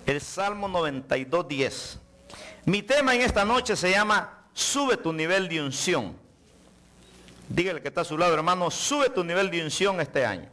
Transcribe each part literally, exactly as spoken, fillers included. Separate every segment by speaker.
Speaker 1: el Salmo noventa y dos, diez. Mi tema en esta noche se llama Sube tu nivel de unción. Dígale que está a su lado, hermano, sube tu nivel de unción este año.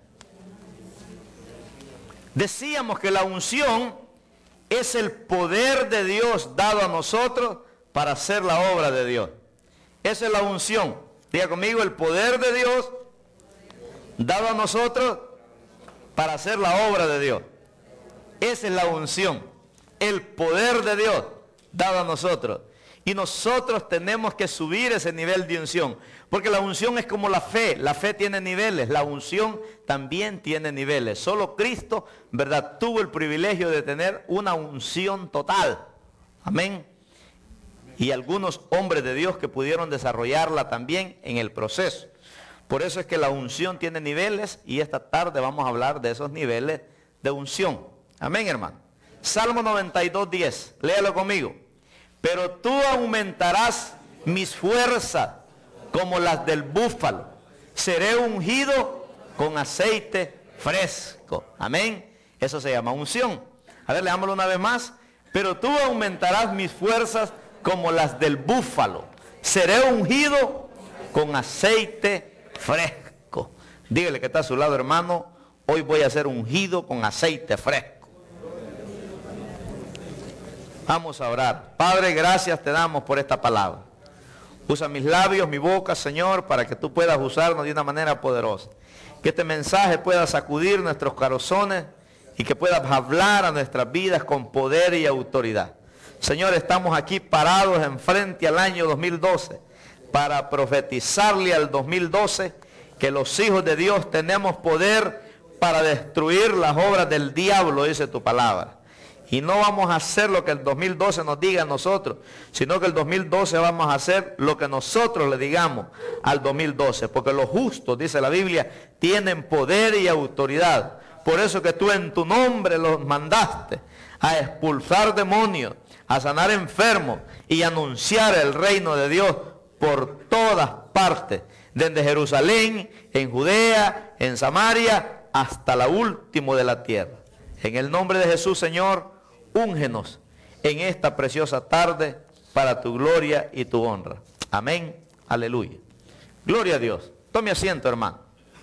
Speaker 1: Decíamos que la unción es el poder de Dios dado a nosotros para hacer la obra de Dios. Esa es la unción. Diga conmigo, el poder de Dios dado a nosotros para hacer la obra de Dios. Esa es la unción, el poder de Dios dado a nosotros. Y nosotros tenemos que subir ese nivel de unción, porque la unción es como la fe. La fe tiene niveles, la unción también tiene niveles. Solo Cristo, ¿verdad?, tuvo el privilegio de tener una unción total. Amén. Y algunos hombres de Dios que pudieron desarrollarla también en el proceso. Por eso es que la unción tiene niveles, y esta tarde vamos a hablar de esos niveles de unción. Amén, hermano. Salmo noventa y dos, diez. Léalo conmigo. Pero tú aumentarás mis fuerzas como las del búfalo. Seré ungido con aceite fresco. Amén. Eso se llama unción. A ver, leámoslo una vez más. Pero tú aumentarás mis fuerzas como las del búfalo. Seré ungido con aceite fresco. Dígale que está a su lado, hermano. Hoy voy a ser ungido con aceite fresco. Vamos a orar. Padre, gracias te damos por esta palabra. Usa mis labios, mi boca, Señor, para que tú puedas usarnos de una manera poderosa. Que este mensaje pueda sacudir nuestros corazones y que puedas hablar a nuestras vidas con poder y autoridad. Señor, estamos aquí parados enfrente al año dos mil doce para profetizarle al dos mil doce que los hijos de Dios tenemos poder para destruir las obras del diablo, dice tu palabra. Y no vamos a hacer lo que el dos mil doce nos diga a nosotros, sino que el dos mil doce vamos a hacer lo que nosotros le digamos al dos mil doce. Porque los justos, dice la Biblia, tienen poder y autoridad. Por eso que tú en tu nombre los mandaste a expulsar demonios, a sanar enfermos y anunciar el reino de Dios por todas partes. Desde Jerusalén, en Judea, en Samaria, hasta la última de la tierra. En el nombre de Jesús, Señor, úngenos en esta preciosa tarde para tu gloria y tu honra. Amén. Aleluya. Gloria a Dios. Tome asiento, hermano.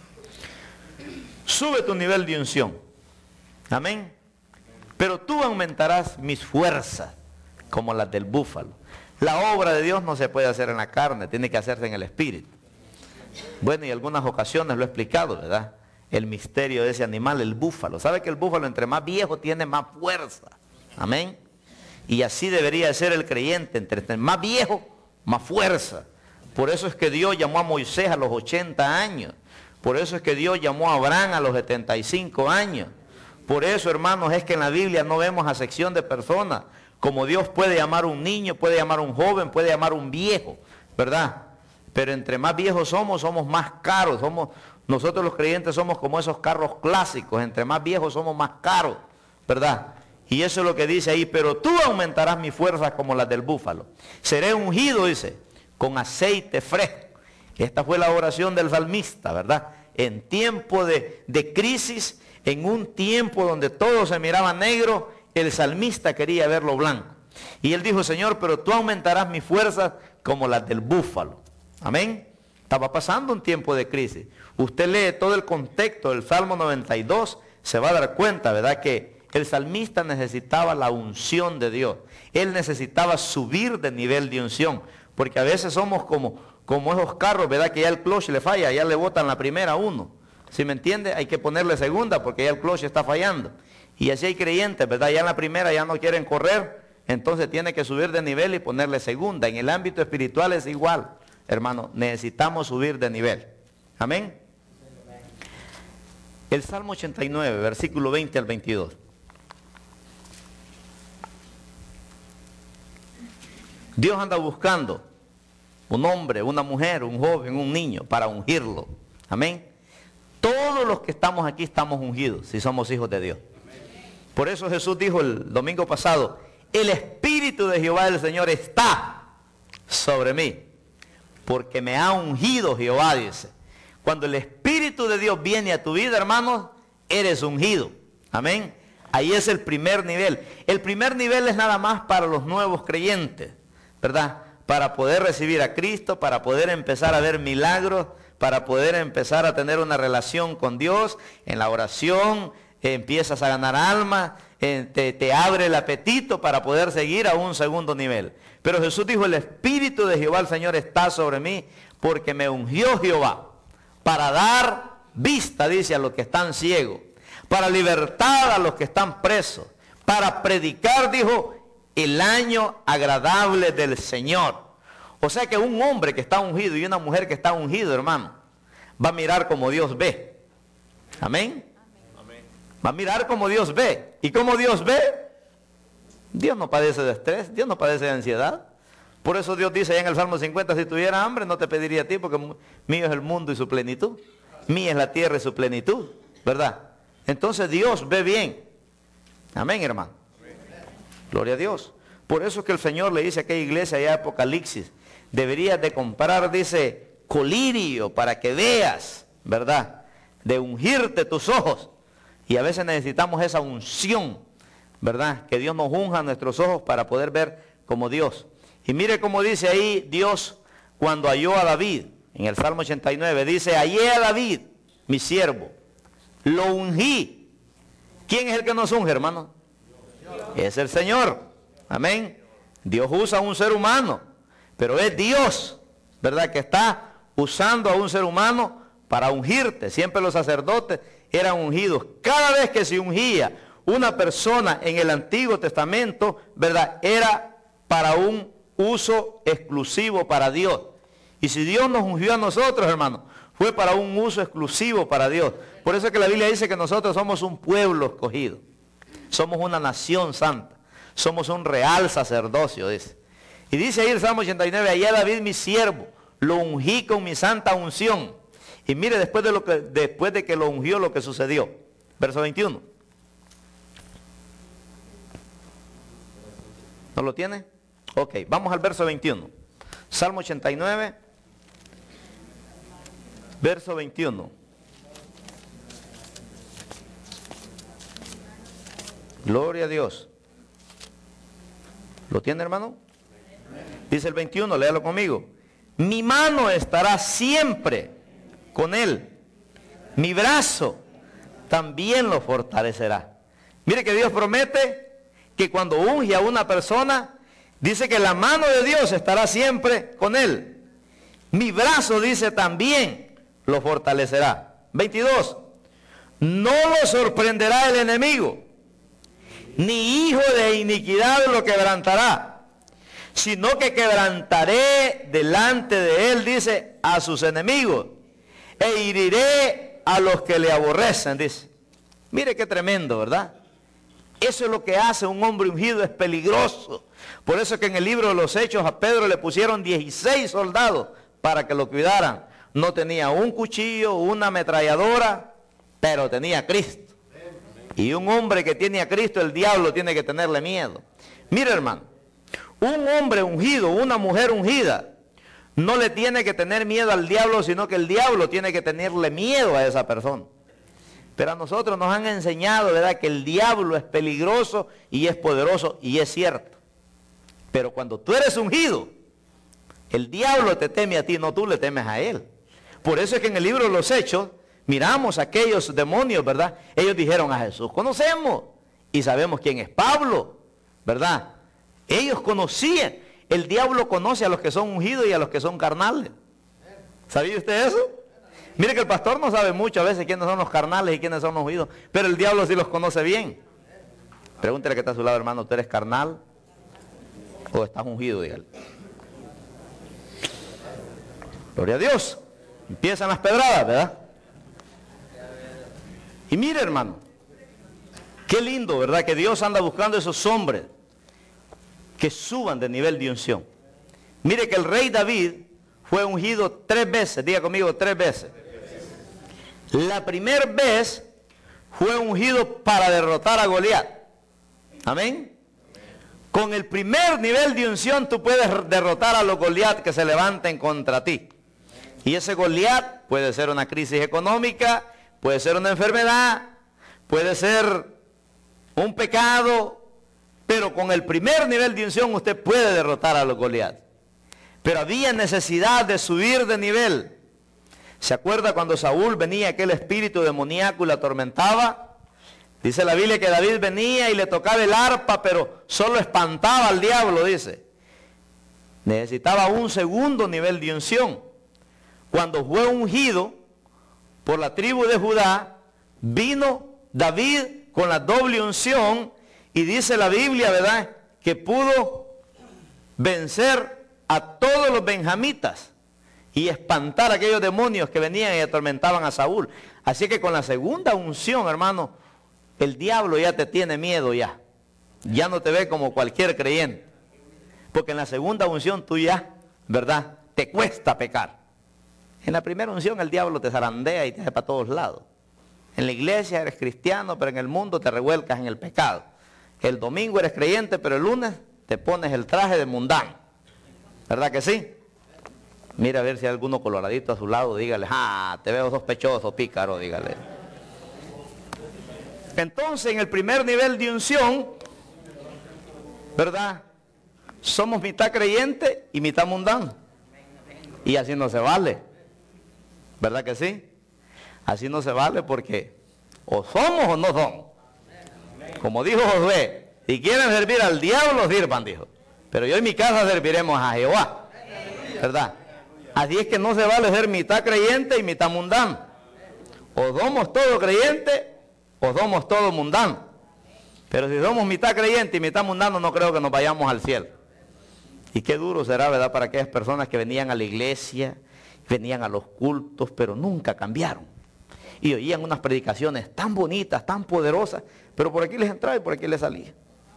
Speaker 1: Sube tu nivel de unción. Amén. Pero tú aumentarás mis fuerzas como las del búfalo. La obra de Dios no se puede hacer en la carne, tiene que hacerse en el espíritu. Bueno, y algunas ocasiones lo he explicado, ¿verdad? El misterio de ese animal, el búfalo. ¿Sabe que el búfalo entre más viejo tiene más fuerza? Amén. Y así debería ser el creyente, entre más viejo, más fuerza. Por eso es que Dios llamó a Moisés a los ochenta años. Por eso es que Dios llamó a Abraham a los setenta y cinco años. Por eso, hermanos, es que en la Biblia no vemos acepción de personas. Como Dios puede llamar a un niño, puede llamar a un joven, puede llamar a un viejo, ¿verdad? Pero entre más viejos somos, somos más caros. Somos, nosotros los creyentes somos como esos carros clásicos. Entre más viejos somos más caros, ¿verdad? Y eso es lo que dice ahí. Pero tú aumentarás mis fuerzas como las del búfalo. Seré ungido, dice, con aceite fresco. Esta fue la oración del salmista, ¿verdad? En tiempo de, de crisis, en un tiempo donde todo se miraba negro, el salmista quería verlo blanco. Y él dijo, Señor, pero tú aumentarás mis fuerzas como las del búfalo. Amén. Estaba pasando un tiempo de crisis. Usted lee todo el contexto del Salmo noventa y dos, se va a dar cuenta, ¿verdad?, que el salmista necesitaba la unción de Dios. Él necesitaba subir de nivel de unción. Porque a veces somos como, como esos carros, ¿verdad?, que ya el clutch le falla, ya le botan la primera a uno. ¿Sí me entiende? Hay que ponerle segunda porque ya el clutch está fallando. Y así hay creyentes, ¿verdad? Ya en la primera ya no quieren correr, entonces tiene que subir de nivel y ponerle segunda. En el ámbito espiritual es igual, hermano, necesitamos subir de nivel. Amén. El Salmo ochenta y nueve, versículo veinte al veintidós. Dios anda buscando un hombre, una mujer, un joven, un niño para ungirlo. Amén. Todos los que estamos aquí estamos ungidos si somos hijos de Dios. Por eso Jesús dijo el domingo pasado, el Espíritu de Jehová del Señor está sobre mí, porque me ha ungido Jehová, dice. Cuando el Espíritu de Dios viene a tu vida, hermanos, eres ungido. Amén. Ahí es el primer nivel. El primer nivel es nada más para los nuevos creyentes, ¿verdad? Para poder recibir a Cristo, para poder empezar a ver milagros, para poder empezar a tener una relación con Dios. En la oración eh, empiezas a ganar almas, eh, te, te abre el apetito para poder seguir a un segundo nivel. Pero Jesús dijo, el Espíritu de Jehová el Señor está sobre mí, porque me ungió Jehová para dar vista, dice, a los que están ciegos, para libertar a los que están presos, para predicar, dijo, el año agradable del Señor. O sea que un hombre que está ungido y una mujer que está ungido, hermano, va a mirar como Dios ve. Amén. Amén. Va a mirar como Dios ve. ¿Y cómo Dios ve? Dios no padece de estrés, Dios no padece de ansiedad. Por eso Dios dice allá en el Salmo cincuenta, si tuviera hambre no te pediría a ti, porque mío es el mundo y su plenitud. Mía es la tierra y su plenitud, ¿verdad? Entonces Dios ve bien. Amén, hermano. Amén. Gloria a Dios. Por eso es que el Señor le dice a aquella iglesia allá en Apocalipsis, deberías de comprar, dice, colirio para que veas, ¿verdad? De ungirte tus ojos. Y a veces necesitamos esa unción, ¿verdad? Que Dios nos unja nuestros ojos para poder ver como Dios. Y mire cómo dice ahí Dios cuando halló a David, en el Salmo ochenta y nueve, dice, hallé a David, mi siervo, lo ungí. ¿Quién es el que nos unge, hermano? Es el Señor. Amén. Dios usa a un ser humano, pero es Dios, ¿verdad? Que está usando a un ser humano para ungirte. Siempre los sacerdotes eran ungidos. Cada vez que se ungía una persona en el Antiguo Testamento, ¿verdad? Era para un uso exclusivo para Dios. Y si Dios nos ungió a nosotros, hermano, fue para un uso exclusivo para Dios. Por eso es que la Biblia dice que nosotros somos un pueblo escogido. Somos una nación santa. Somos un real sacerdocio, dice. Y dice ahí el Salmo ochenta y nueve, allá David mi siervo, lo ungí con mi santa unción. Y mire después de, lo que, después de que lo ungió lo que sucedió. Verso veintiuno. ¿No lo tiene? Ok, vamos al verso veintiuno. Salmo ochenta y nueve, verso veintiuno. Gloria a Dios. ¿Lo tiene, hermano? Dice el veintiuno, léalo conmigo. Mi mano estará siempre con él. Mi brazo también lo fortalecerá. Mire que Dios promete que cuando unge a una persona, dice que la mano de Dios estará siempre con él. Mi brazo, dice, también lo fortalecerá. veintidós. No lo sorprenderá el enemigo, ni hijo de iniquidad lo quebrantará, sino que quebrantaré delante de él, dice, a sus enemigos, e heriré a los que le aborrecen, dice. Mire qué tremendo, ¿verdad? Eso es lo que hace un hombre ungido, es peligroso. Por eso es que en el libro de los Hechos a Pedro le pusieron dieciséis soldados para que lo cuidaran. No tenía un cuchillo, una ametralladora, pero tenía a Cristo. Y un hombre que tiene a Cristo, el diablo tiene que tenerle miedo. Mire, hermano, un hombre ungido, una mujer ungida, no le tiene que tener miedo al diablo, sino que el diablo tiene que tenerle miedo a esa persona. Pero a nosotros nos han enseñado, ¿verdad?, que el diablo es peligroso y es poderoso, y es cierto. Pero cuando tú eres ungido, el diablo te teme a ti, no tú le temes a él. Por eso es que en el libro de los Hechos, miramos a aquellos demonios, ¿verdad? Ellos dijeron a Jesús, conocemos y sabemos quién es Pablo, ¿verdad? Ellos conocían. El diablo conoce a los que son ungidos y a los que son carnales. ¿Sabía usted eso? Mire que el pastor no sabe mucho a veces quiénes son los carnales y quiénes son los ungidos, pero el diablo sí los conoce bien. Pregúntele que está a su lado, hermano, ¿usted eres carnal o estás ungido? Dígale. Gloria a Dios. Empiezan las pedradas, ¿verdad? Y mire, hermano, qué lindo, ¿verdad? Que Dios anda buscando esos hombres que suban de nivel de unción. Mire que el rey David fue ungido tres veces, diga conmigo, tres veces. La primera vez fue ungido para derrotar a Goliat. Amén. Con el primer nivel de unción tú puedes derrotar a los Goliat que se levanten contra ti. Y ese Goliat puede ser una crisis económica, puede ser una enfermedad, puede ser un pecado, pero con el primer nivel de unción usted puede derrotar a los Goliat. Pero había necesidad de subir de nivel. ¿Se acuerda cuando Saúl venía aquel espíritu demoníaco y le atormentaba? Dice la Biblia que David venía y le tocaba el arpa, pero solo espantaba al diablo, dice. Necesitaba un segundo nivel de unción. Cuando fue ungido por la tribu de Judá, vino David con la doble unción y dice la Biblia, ¿verdad?, que pudo vencer a todos los benjamitas y espantar a aquellos demonios que venían y atormentaban a Saúl. Así que con la segunda unción, hermano, el diablo ya te tiene miedo ya. Ya no te ve como cualquier creyente. Porque en la segunda unción tú ya, ¿verdad?, te cuesta pecar. En la primera unción el diablo te zarandea y te hace para todos lados. En la iglesia eres cristiano, pero en el mundo te revuelcas en el pecado. El domingo eres creyente, pero el lunes te pones el traje de mundano. ¿Verdad que sí? Mira a ver si hay alguno coloradito a su lado, dígale, ah, te veo sospechoso, pícaro, dígale. Entonces, en el primer nivel de unción, ¿verdad?, somos mitad creyente y mitad mundano. Y así no se vale. ¿Verdad que sí? Así no se vale porque o somos o no somos. Como dijo Josué, si quieren servir al diablo, sirvan, dijo. Pero yo en mi casa serviremos a Jehová. ¿Verdad? Así es que no se vale ser mitad creyente y mitad mundano. O somos todos creyentes o somos todos mundanos. Pero si somos mitad creyente y mitad mundano, no creo que nos vayamos al cielo. Y qué duro será, ¿verdad?, para aquellas personas que venían a la iglesia, venían a los cultos, pero nunca cambiaron. Y oían unas predicaciones tan bonitas, tan poderosas, pero por aquí les entraba y por aquí les salía.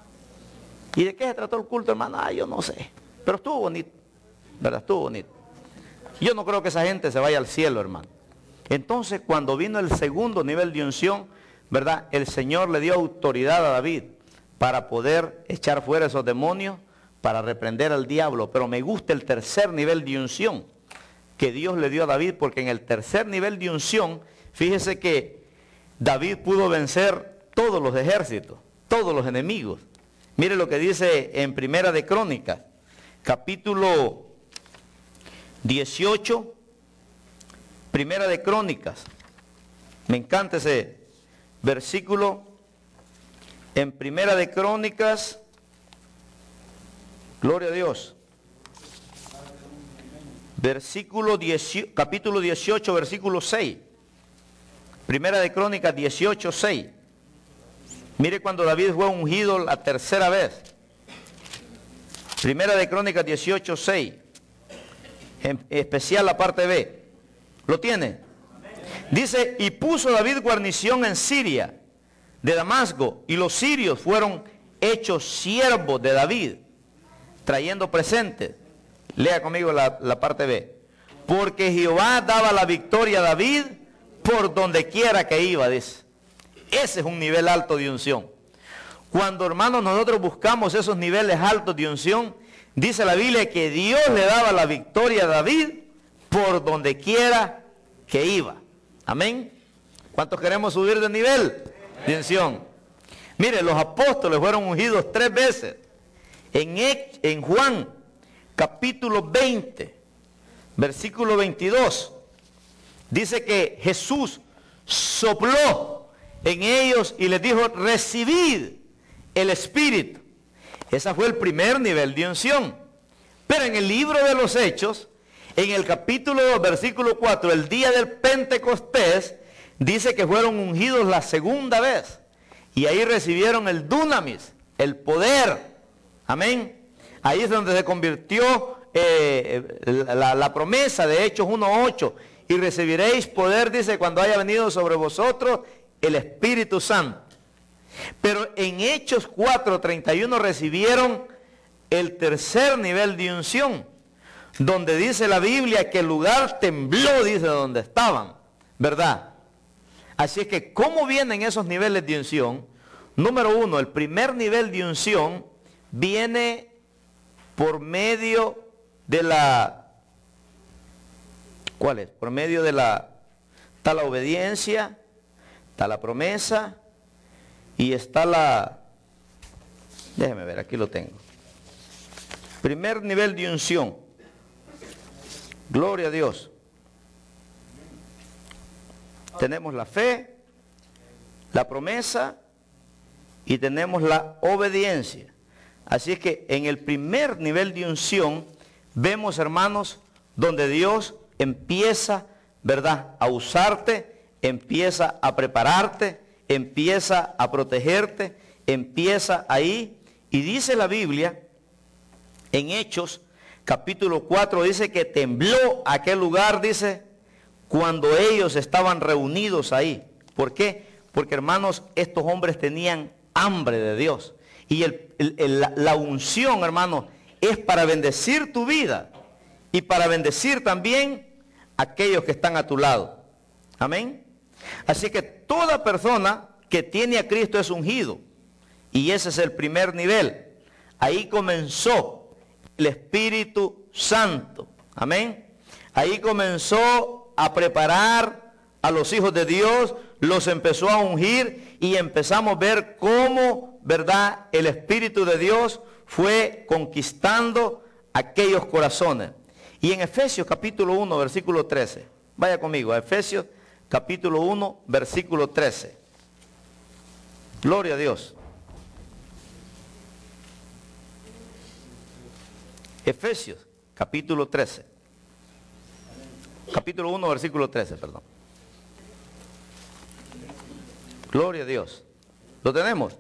Speaker 1: ¿Y de qué se trató el culto, hermano? Ah, yo no sé. Pero estuvo bonito, ¿verdad? Estuvo bonito. Yo no creo que esa gente se vaya al cielo, hermano. Entonces, cuando vino el segundo nivel de unción, ¿verdad?, el Señor le dio autoridad a David para poder echar fuera esos demonios, para reprender al diablo. Pero me gusta el tercer nivel de unción que Dios le dio a David, porque en el tercer nivel de unción, fíjese que David pudo vencer todos los ejércitos, todos los enemigos. Mire lo que dice en Primera de Crónicas, capítulo dieciocho, Primera de Crónicas. Me encanta ese versículo en Primera de Crónicas. Gloria a Dios. Versículo dieciocho, capítulo dieciocho, versículo seis. Primera de Crónicas dieciocho, seis. Mire cuando David fue ungido la tercera vez. Primera de Crónicas dieciocho, seis. En especial la parte B. ¿Lo tiene? Dice, y puso David guarnición en Siria, de Damasco, y los sirios fueron hechos siervos de David, trayendo presentes. Lea conmigo la, la parte B. Porque Jehová daba la victoria a David por donde quiera que iba, dice. Ese es un nivel alto de unción. Cuando, hermanos, nosotros buscamos esos niveles altos de unción, dice la Biblia que Dios le daba la victoria a David por donde quiera que iba. Amén. ¿Cuántos queremos subir de nivel de unción? Mire, los apóstoles fueron ungidos tres veces. En, en Juan, capítulo veinte, versículo veintidós, dice que Jesús sopló en ellos y les dijo, recibid el Espíritu. Ese fue el primer nivel de unción. Pero en el libro de los Hechos, en el capítulo dos, versículo cuatro, el día del Pentecostés, dice que fueron ungidos la segunda vez. Y ahí recibieron el dunamis, el poder. Amén. Ahí es donde se convirtió eh, la, la promesa de Hechos uno ocho. Y recibiréis poder, dice, cuando haya venido sobre vosotros el Espíritu Santo. Pero en Hechos cuatro treinta y uno recibieron el tercer nivel de unción, donde dice la Biblia que el lugar tembló, dice, donde estaban, ¿verdad? Así es que, ¿cómo vienen esos niveles de unción? Número uno, el primer nivel de unción viene por medio de la, ¿cuál es? Por medio de la, está la obediencia, está la promesa Y está la, déjeme ver, aquí lo tengo. Primer nivel de unción. Gloria a Dios. Tenemos la fe, la promesa y tenemos la obediencia. Así es que en el primer nivel de unción vemos, hermanos, donde Dios empieza, ¿verdad?, a usarte, empieza a prepararte, empieza a protegerte, empieza ahí. Y dice la Biblia, en Hechos, capítulo cuatro, dice que tembló aquel lugar, dice, cuando ellos estaban reunidos ahí. ¿Por qué? Porque, hermanos, estos hombres tenían hambre de Dios. Y el, el, el, la, la unción, hermanos, es para bendecir tu vida y para bendecir también a aquellos que están a tu lado. Amén. Así que toda persona que tiene a Cristo es ungido. Y ese es el primer nivel. Ahí comenzó el Espíritu Santo. Amén. Ahí comenzó a preparar a los hijos de Dios, los empezó a ungir y empezamos a ver cómo, ¿verdad?, el Espíritu de Dios fue conquistando aquellos corazones. Y en Efesios capítulo uno, versículo trece. Vaya conmigo a Efesios capítulo uno, versículo trece. Gloria a Dios. Efesios capítulo trece. Capítulo uno, versículo trece, perdón. Gloria a Dios. ¿Lo tenemos?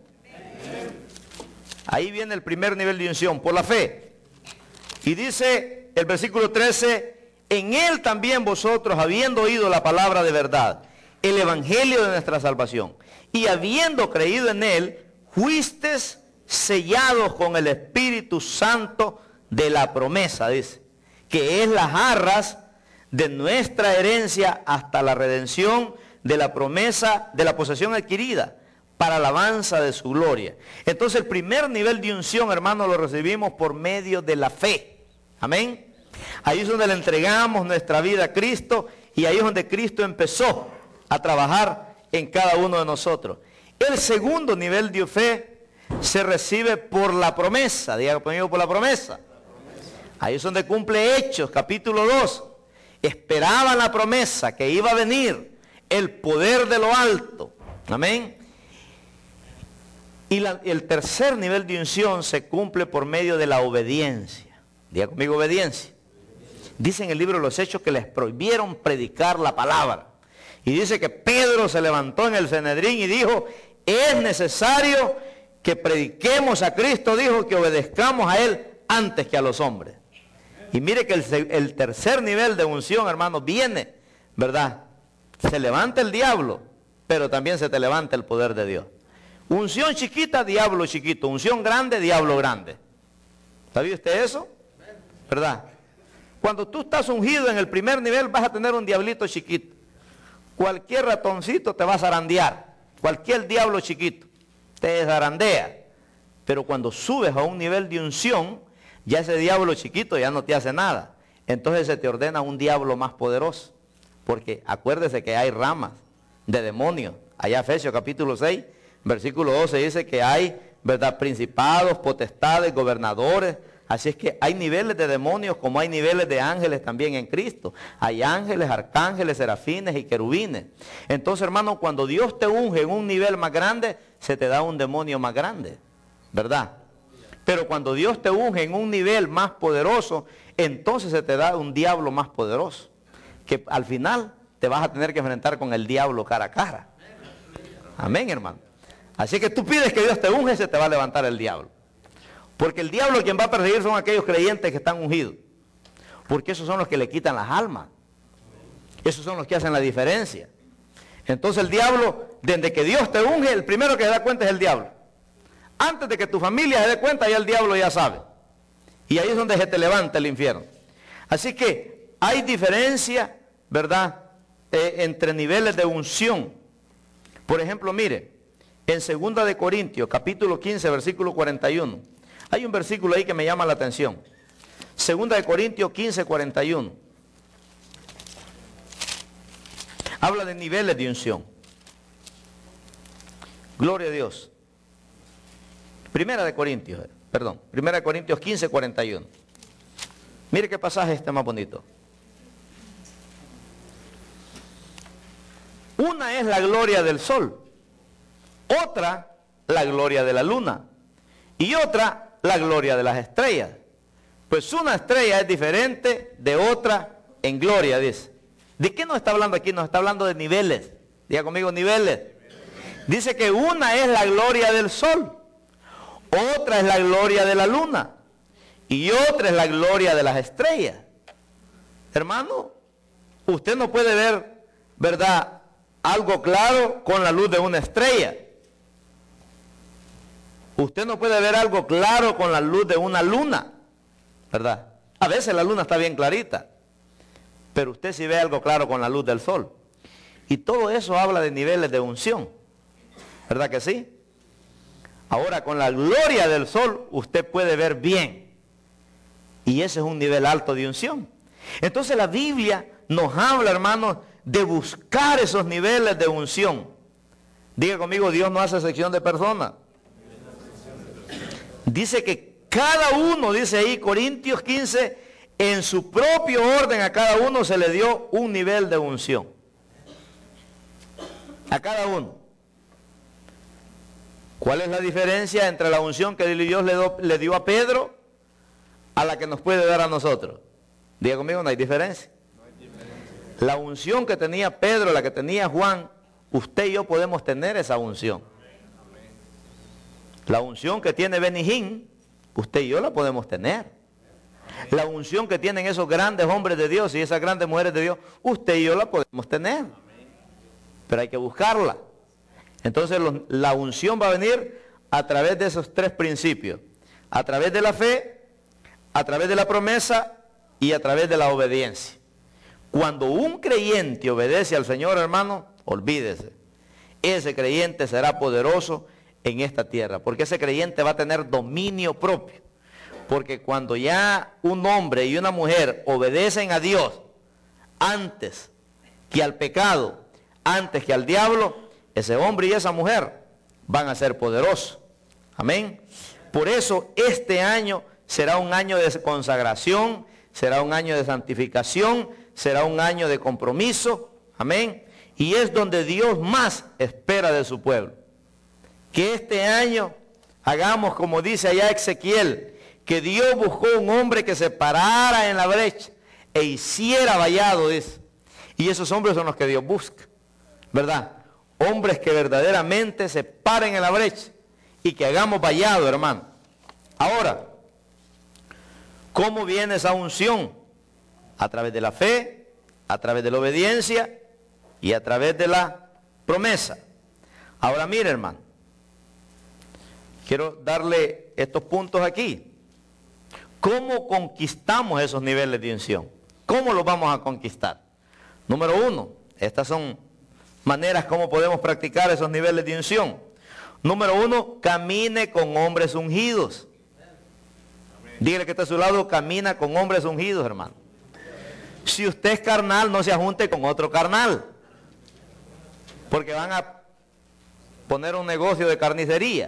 Speaker 1: Ahí viene el primer nivel de unción, por la fe. Y dice el versículo trece, en él también vosotros, habiendo oído la palabra de verdad, el evangelio de nuestra salvación, y habiendo creído en él, fuisteis sellados con el Espíritu Santo de la promesa, dice, que es las arras de nuestra herencia hasta la redención de la promesa de la posesión adquirida, para alabanza de su gloria. Entonces el primer nivel de unción, hermano, lo recibimos por medio de la fe. Amén. Ahí es donde le entregamos nuestra vida a Cristo y ahí es donde Cristo empezó a trabajar en cada uno de nosotros. El segundo nivel de fe se recibe por la promesa. Diga conmigo, por la promesa. Ahí es donde cumple Hechos, capítulo dos. Esperaban la promesa que iba a venir, el poder de lo alto. Amén. Y la, el tercer nivel de unción se cumple por medio de la obediencia. Diga conmigo, obediencia. Dice en el libro de los Hechos que les prohibieron predicar la palabra. Y dice que Pedro se levantó en el Sanedrín y dijo, es necesario que prediquemos a Cristo, dijo, que obedezcamos a Él antes que a los hombres. Y mire que el, el tercer nivel de unción, hermanos, viene, ¿verdad? Se levanta el diablo, pero también se te levanta el poder de Dios. Unción chiquita, diablo chiquito. Unción grande, diablo grande. ¿Sabía usted eso? ¿Verdad? Cuando tú estás ungido en el primer nivel vas a tener un diablito chiquito. Cualquier ratoncito te va a zarandear. Cualquier diablo chiquito te zarandea. Pero cuando subes a un nivel de unción, ya ese diablo chiquito ya no te hace nada. Entonces se te ordena un diablo más poderoso. Porque acuérdese que hay ramas de demonios. Allá Efesios capítulo seis, versículo doce dice que hay, ¿verdad?, principados, potestades, gobernadores. Así es que hay niveles de demonios como hay niveles de ángeles también en Cristo. Hay ángeles, arcángeles, serafines y querubines. Entonces, hermano, cuando Dios te unge en un nivel más grande, se te da un demonio más grande, ¿verdad? Pero cuando Dios te unge en un nivel más poderoso, entonces se te da un diablo más poderoso. Que al final te vas a tener que enfrentar con el diablo cara a cara. Amén, hermano. Así que tú pides que Dios te unge, se te va a levantar el diablo. Porque el diablo quien va a perseguir son aquellos creyentes que están ungidos. Porque esos son los que le quitan las almas. Esos son los que hacen la diferencia. Entonces el diablo, desde que Dios te unge, el primero que se da cuenta es el diablo. Antes de que tu familia se dé cuenta, ya el diablo ya sabe. Y ahí es donde se te levanta el infierno. Así que hay diferencia, ¿verdad?, eh, entre niveles de unción. Por ejemplo, mire, en segunda de Corintios, capítulo quince, versículo cuarenta y uno. Hay un versículo ahí que me llama la atención. segunda de Corintios quince, cuarenta y uno. Habla de niveles de unción. Gloria a Dios. Primera de Corintios, perdón, Primera de Corintios quince, cuarenta y uno. Mire qué pasaje este más bonito. Una es la gloria del sol, otra la gloria de la luna y otra la gloria de las estrellas. Pues una estrella es diferente de otra en gloria, dice. ¿De qué nos está hablando aquí? Nos está hablando de niveles. Diga conmigo, niveles. Dice que una es la gloria del sol, otra es la gloria de la luna y otra es la gloria de las estrellas. Hermano, usted no puede ver, ¿verdad?, algo claro con la luz de una estrella. Usted no puede ver algo claro con la luz de una luna, ¿verdad? A veces la luna está bien clarita, pero usted sí ve algo claro con la luz del sol. Y todo eso habla de niveles de unción, ¿verdad que sí? Ahora, con la gloria del sol, usted puede ver bien. Y ese es un nivel alto de unción. Entonces la Biblia nos habla, hermanos, de buscar esos niveles de unción. Diga conmigo, Dios no hace sección de personas. Dice que cada uno, dice ahí Corintios quince, en su propio orden a cada uno se le dio un nivel de unción. A cada uno. ¿Cuál es la diferencia entre la unción que Dios le, do, le dio a Pedro a la que nos puede dar a nosotros? Diga conmigo, no hay diferencia. No hay diferencia. La unción que tenía Pedro, la que tenía Juan, usted y yo podemos tener esa unción. La unción que tiene Benijín, usted y yo la podemos tener. La unción que tienen esos grandes hombres de Dios y esas grandes mujeres de Dios, usted y yo la podemos tener. Pero hay que buscarla. Entonces los, la unción va a venir a través de esos tres principios. A través de la fe, a través de la promesa y a través de la obediencia. Cuando un creyente obedece al Señor, hermano, olvídese. Ese creyente será poderoso en esta tierra. Porque ese creyente va a tener dominio propio. Porque cuando ya un hombre y una mujer obedecen a Dios antes que al pecado, antes que al diablo, ese hombre y esa mujer van a ser poderosos. Amén. Por eso este año será un año de consagración, será un año de santificación, será un año de compromiso. Amén. Y es donde Dios más espera de su pueblo. Que este año hagamos como dice allá Ezequiel, que Dios buscó un hombre que se parara en la brecha e hiciera vallado, dice. Y esos hombres son los que Dios busca, ¿verdad? Hombres que verdaderamente se paren en la brecha y que hagamos vallado, hermano. Ahora, ¿cómo viene esa unción? A través de la fe, a través de la obediencia y a través de la promesa. Ahora mire, hermano, quiero darle estos puntos aquí. ¿Cómo conquistamos esos niveles de unción? ¿Cómo los vamos a conquistar? Número uno, estas son maneras como podemos practicar esos niveles de unción. Número uno, camine con hombres ungidos. Dígale que está a su lado, camina con hombres ungidos, hermano. Si usted es carnal, no se ajunte con otro carnal. Porque van a poner un negocio de carnicería.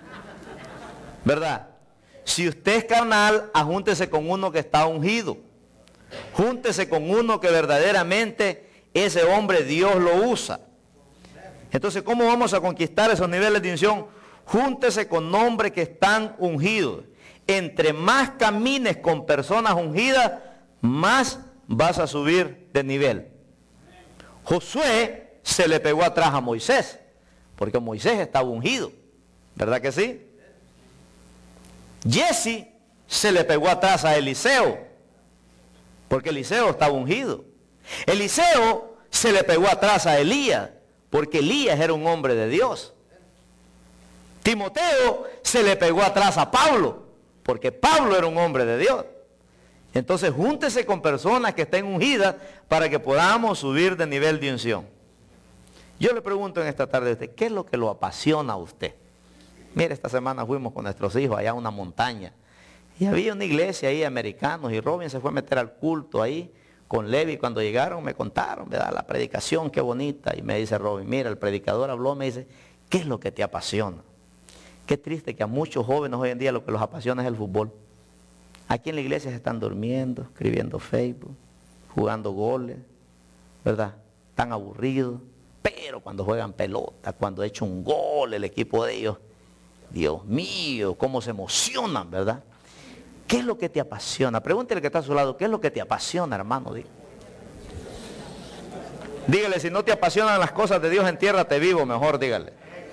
Speaker 1: ¿Verdad? Si usted es carnal, ajúntese con uno que está ungido. Júntese con uno que verdaderamente ese hombre Dios lo usa. Entonces, ¿cómo vamos a conquistar esos niveles de unción? Júntese con hombres que están ungidos. Entre más camines con personas ungidas, más vas a subir de nivel. Josué se le pegó atrás a Moisés, porque Moisés estaba ungido. ¿Verdad que sí? Jesse se le pegó atrás a Eliseo, porque Eliseo estaba ungido. Eliseo se le pegó atrás a Elías, porque Elías era un hombre de Dios. Timoteo se le pegó atrás a Pablo, porque Pablo era un hombre de Dios. Entonces, júntese con personas que estén ungidas para que podamos subir de nivel de unción. Yo le pregunto en esta tarde a usted, ¿qué es lo que lo apasiona a usted? Mire, esta semana fuimos con nuestros hijos allá a una montaña y había una iglesia ahí, americanos, y Robin se fue a meter al culto ahí con Levi. Cuando llegaron me contaron, ¿verdad?, la predicación, qué bonita. Y me dice Robin, mira, el predicador habló, me dice, ¿Qué es lo que te apasiona? Qué triste que a muchos jóvenes hoy en día lo que los apasiona es el fútbol. Aquí en la iglesia se están durmiendo, escribiendo Facebook, jugando goles, ¿verdad? Están aburridos. Pero cuando juegan pelota, cuando echa un gol el equipo de ellos, Dios mío, cómo se emocionan, ¿verdad? ¿Qué es lo que te apasiona? Pregúntele que está a su lado, ¿qué es lo que te apasiona, hermano? Dígale, si no te apasionan las cosas de Dios, entiérrate vivo, mejor dígale.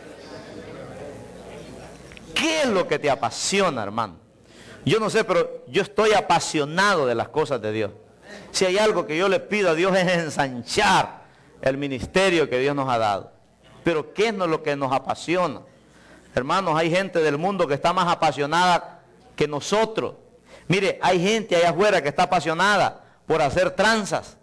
Speaker 1: ¿Qué es lo que te apasiona, hermano? Yo no sé, pero yo estoy apasionado de las cosas de Dios. Si hay algo que yo le pido a Dios es ensanchar el ministerio que Dios nos ha dado. Pero ¿qué es lo que nos apasiona? Hermanos, hay gente del mundo que está más apasionada que nosotros. Mire, hay gente allá afuera que está apasionada por hacer tranzas.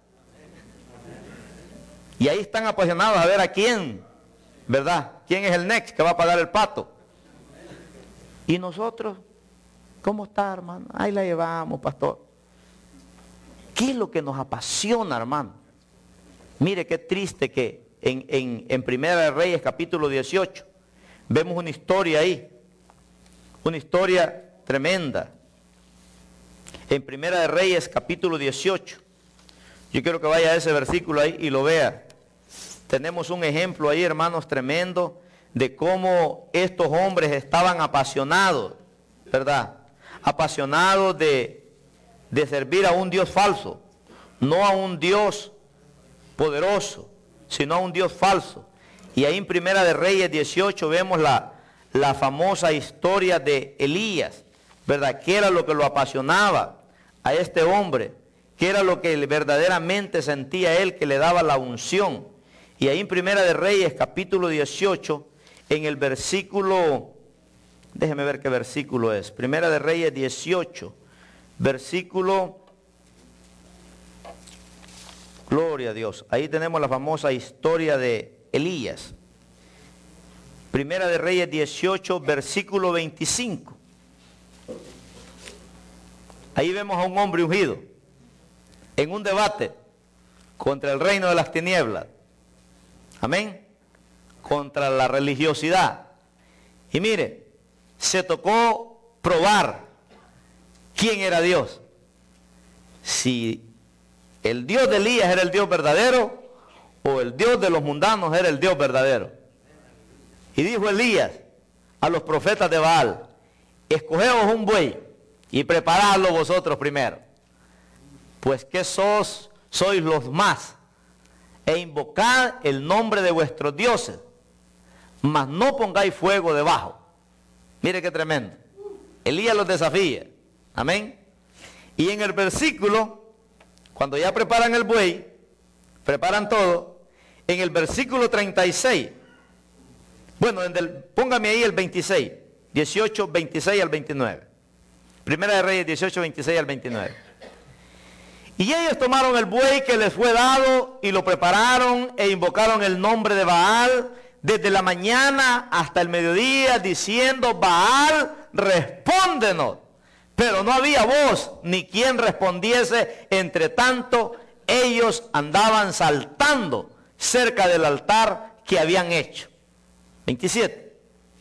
Speaker 1: Y ahí están apasionados a ver a quién, ¿verdad? ¿Quién es el next que va a pagar el pato? Y nosotros, ¿cómo está, hermano? Ahí la llevamos, pastor. ¿Qué es lo que nos apasiona, hermano? Mire qué triste que en, en, en Primera de Reyes, capítulo dieciocho, vemos una historia ahí. Una historia tremenda. En Primera de Reyes, capítulo dieciocho. Yo quiero que vaya a ese versículo ahí y lo vea. Tenemos un ejemplo ahí, hermanos, tremendo, de cómo estos hombres estaban apasionados, ¿verdad? Apasionados de, de servir a un Dios falso, no a un Dios poderoso, sino a un Dios falso. Y ahí en Primera de Reyes dieciocho vemos la, la famosa historia de Elías, ¿verdad? ¿Qué era lo que lo apasionaba a este hombre? ¿Qué era lo que verdaderamente sentía él que le daba la unción? Y ahí en Primera de Reyes, capítulo dieciocho, en el versículo, déjeme ver qué versículo es. Primera de Reyes dieciocho, versículo, gloria a Dios. Ahí tenemos la famosa historia de Elías. Primera de Reyes dieciocho, versículo veinticinco. Ahí vemos a un hombre ungido en un debate contra el reino de las tinieblas. Amén. Contra la religiosidad. Y mire, se tocó probar quién era Dios. Si el Dios de Elías era el Dios verdadero o el Dios de los mundanos era el Dios verdadero. Y dijo Elías a los profetas de Baal: escogeos un buey y preparadlo vosotros primero, pues que sos, sois los más, e invocad el nombre de vuestros dioses, mas no pongáis fuego debajo. Mire qué tremendo. Elías los desafía. Amén. Y en el versículo, cuando ya preparan el buey, preparan todo, en el versículo treinta y seis, bueno, en el, póngame ahí el veintiséis, dieciocho, veintiséis al veintinueve. Primera de Reyes dieciocho, veintiséis al veintinueve. Y ellos tomaron el buey que les fue dado y lo prepararon e invocaron el nombre de Baal desde la mañana hasta el mediodía, diciendo: Baal, respóndenos. Pero no había voz ni quien respondiese. Entre tanto, ellos andaban saltando cerca del altar que habían hecho. veintisiete.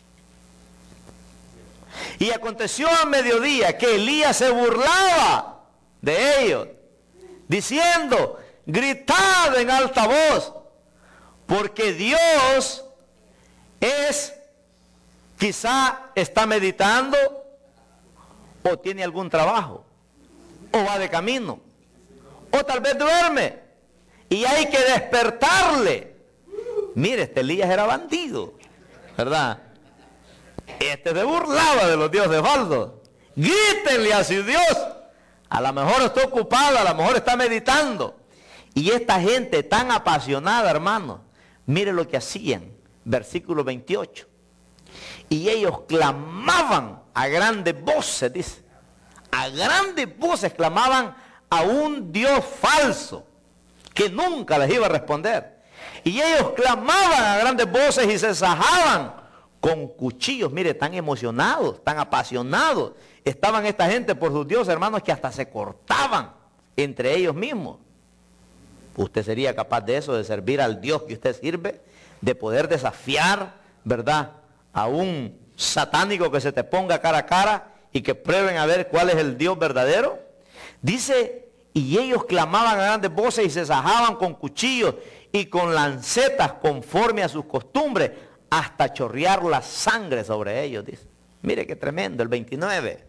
Speaker 1: Y aconteció a mediodía que Elías se burlaba de ellos, diciendo: gritad en alta voz, porque Dios es, quizá está meditando, o tiene algún trabajo, o va de camino, o tal vez duerme, y hay que despertarle. Mire, este Elías era bandido, ¿verdad? Este se burlaba de los dioses falsos. Grítenle a su Dios. A lo mejor está ocupado, a lo mejor está meditando. Y esta gente tan apasionada, hermano, mire lo que hacían. Versículo veintiocho. Y ellos clamaban a grandes voces, dice. A grandes voces clamaban a un Dios falso que nunca les iba a responder. Y ellos clamaban a grandes voces y se sajaban con cuchillos. Mire, tan emocionados, tan apasionados estaban esta gente por sus dioses, hermanos, que hasta se cortaban entre ellos mismos. ¿Usted sería capaz de eso, de servir al Dios que usted sirve? De poder desafiar, ¿verdad?, a un satánico que se te ponga cara a cara y que prueben a ver cuál es el Dios verdadero. Dice, y ellos clamaban a grandes voces y se sajaban con cuchillos y con lancetas conforme a sus costumbres, hasta chorrear la sangre sobre ellos, dice. Mire qué tremendo, el veintinueve.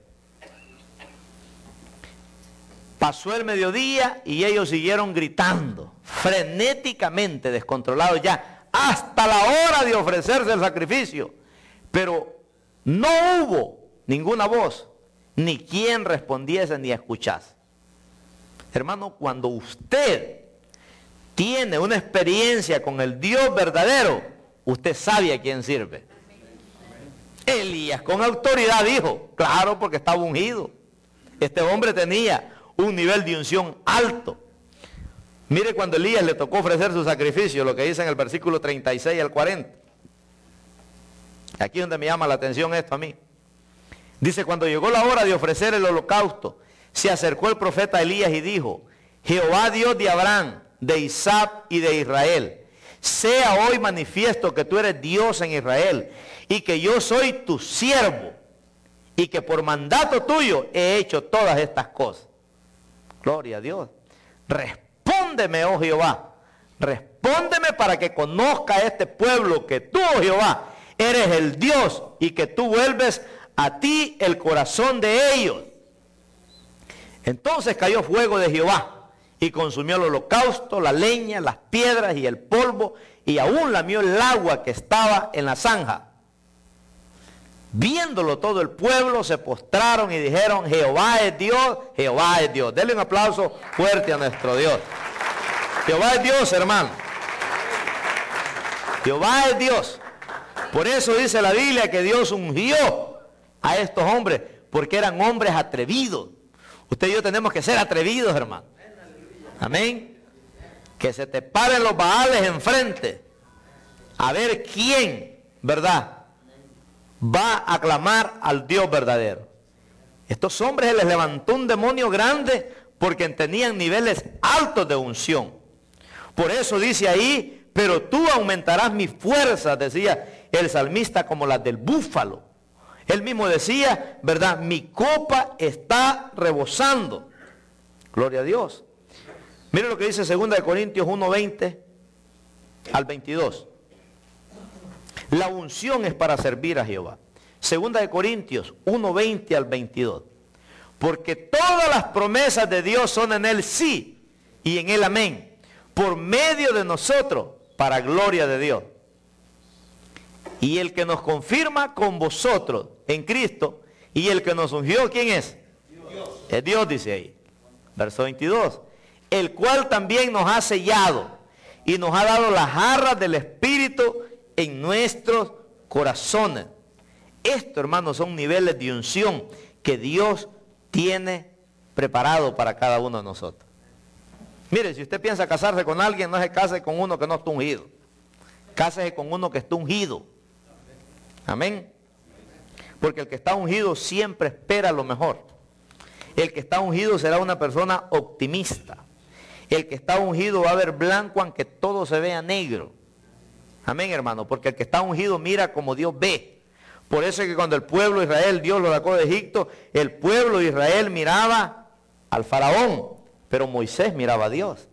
Speaker 1: Pasó el mediodía y ellos siguieron gritando, frenéticamente, descontrolados ya, hasta la hora de ofrecerse el sacrificio. Pero no hubo ninguna voz, ni quien respondiese ni escuchase. Hermano, cuando usted tiene una experiencia con el Dios verdadero, usted sabe a quién sirve. Elías con autoridad dijo, claro, porque estaba ungido. Este hombre tenía un nivel de unción alto. Mire cuando Elías le tocó ofrecer su sacrificio, lo que dice en el versículo treinta y seis al cuarenta. Aquí es donde me llama la atención esto a mí. Dice, cuando llegó la hora de ofrecer el holocausto, se acercó el profeta Elías y dijo, Jehová Dios de Abraham, de Isaac y de Israel, sea hoy manifiesto que tú eres Dios en Israel y que yo soy tu siervo y que por mandato tuyo he hecho todas estas cosas. Gloria a Dios. Respóndeme, oh Jehová, respóndeme para que conozca este pueblo que tú, oh Jehová, eres el Dios y que tú vuelves a ti el corazón de ellos. Entonces cayó fuego de Jehová y consumió el holocausto, la leña, las piedras y el polvo, y aún lamió el agua que estaba en la zanja. Viéndolo todo el pueblo, se postraron y dijeron, Jehová es Dios, Jehová es Dios. Denle un aplauso fuerte a nuestro Dios. Jehová es Dios, hermano. Jehová es Dios. Por eso dice la Biblia que Dios ungió a estos hombres, porque eran hombres atrevidos. Usted y yo tenemos que ser atrevidos, hermano. Amén. Que se te paren los baales enfrente, a ver quién, ¿verdad?, va a clamar al Dios verdadero. Estos hombres se les levantó un demonio grande porque tenían niveles altos de unción. Por eso dice ahí, pero tú aumentarás mi fuerza, decía el salmista, como las del búfalo. Él mismo decía, ¿verdad?, mi copa está rebosando. Gloria a Dios. Mire lo que dice segunda de Corintios uno, veinte al veintidós. La unción es para servir a Jehová. Segunda de Corintios uno, veinte al veintidós. Porque todas las promesas de Dios son en él sí y en él amén, por medio de nosotros, para gloria de Dios. Y el que nos confirma con vosotros en Cristo, y el que nos ungió, ¿quién es? Dios. Es Dios, dice ahí. Verso veintidós. El cual también nos ha sellado y nos ha dado las arras del Espíritu en nuestros corazones. Esto, hermanos, son niveles de unción que Dios tiene preparado para cada uno de nosotros. Mire, si usted piensa casarse con alguien, no se case con uno que no está ungido. Cásese con uno que está ungido. Amén. Porque el que está ungido siempre espera lo mejor. El que está ungido será una persona optimista. El que está ungido va a ver blanco aunque todo se vea negro. Amén, hermano. Porque el que está ungido mira como Dios ve. Por eso es que cuando el pueblo de Israel, Dios lo sacó de Egipto, el pueblo de Israel miraba al faraón, pero Moisés miraba a Dios.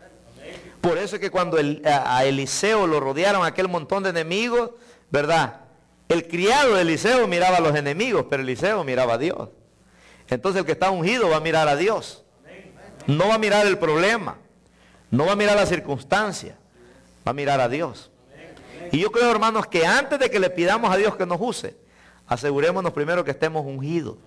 Speaker 1: Por eso es que cuando el, a, a Eliseo lo rodearon aquel montón de enemigos, ¿verdad?, el criado de Eliseo miraba a los enemigos, pero Eliseo miraba a Dios. Entonces el que está ungido va a mirar a Dios. No va a mirar el problema, no va a mirar la circunstancia, va a mirar a Dios. Y yo creo, hermanos, que antes de que le pidamos a Dios que nos use, asegurémonos primero que estemos ungidos,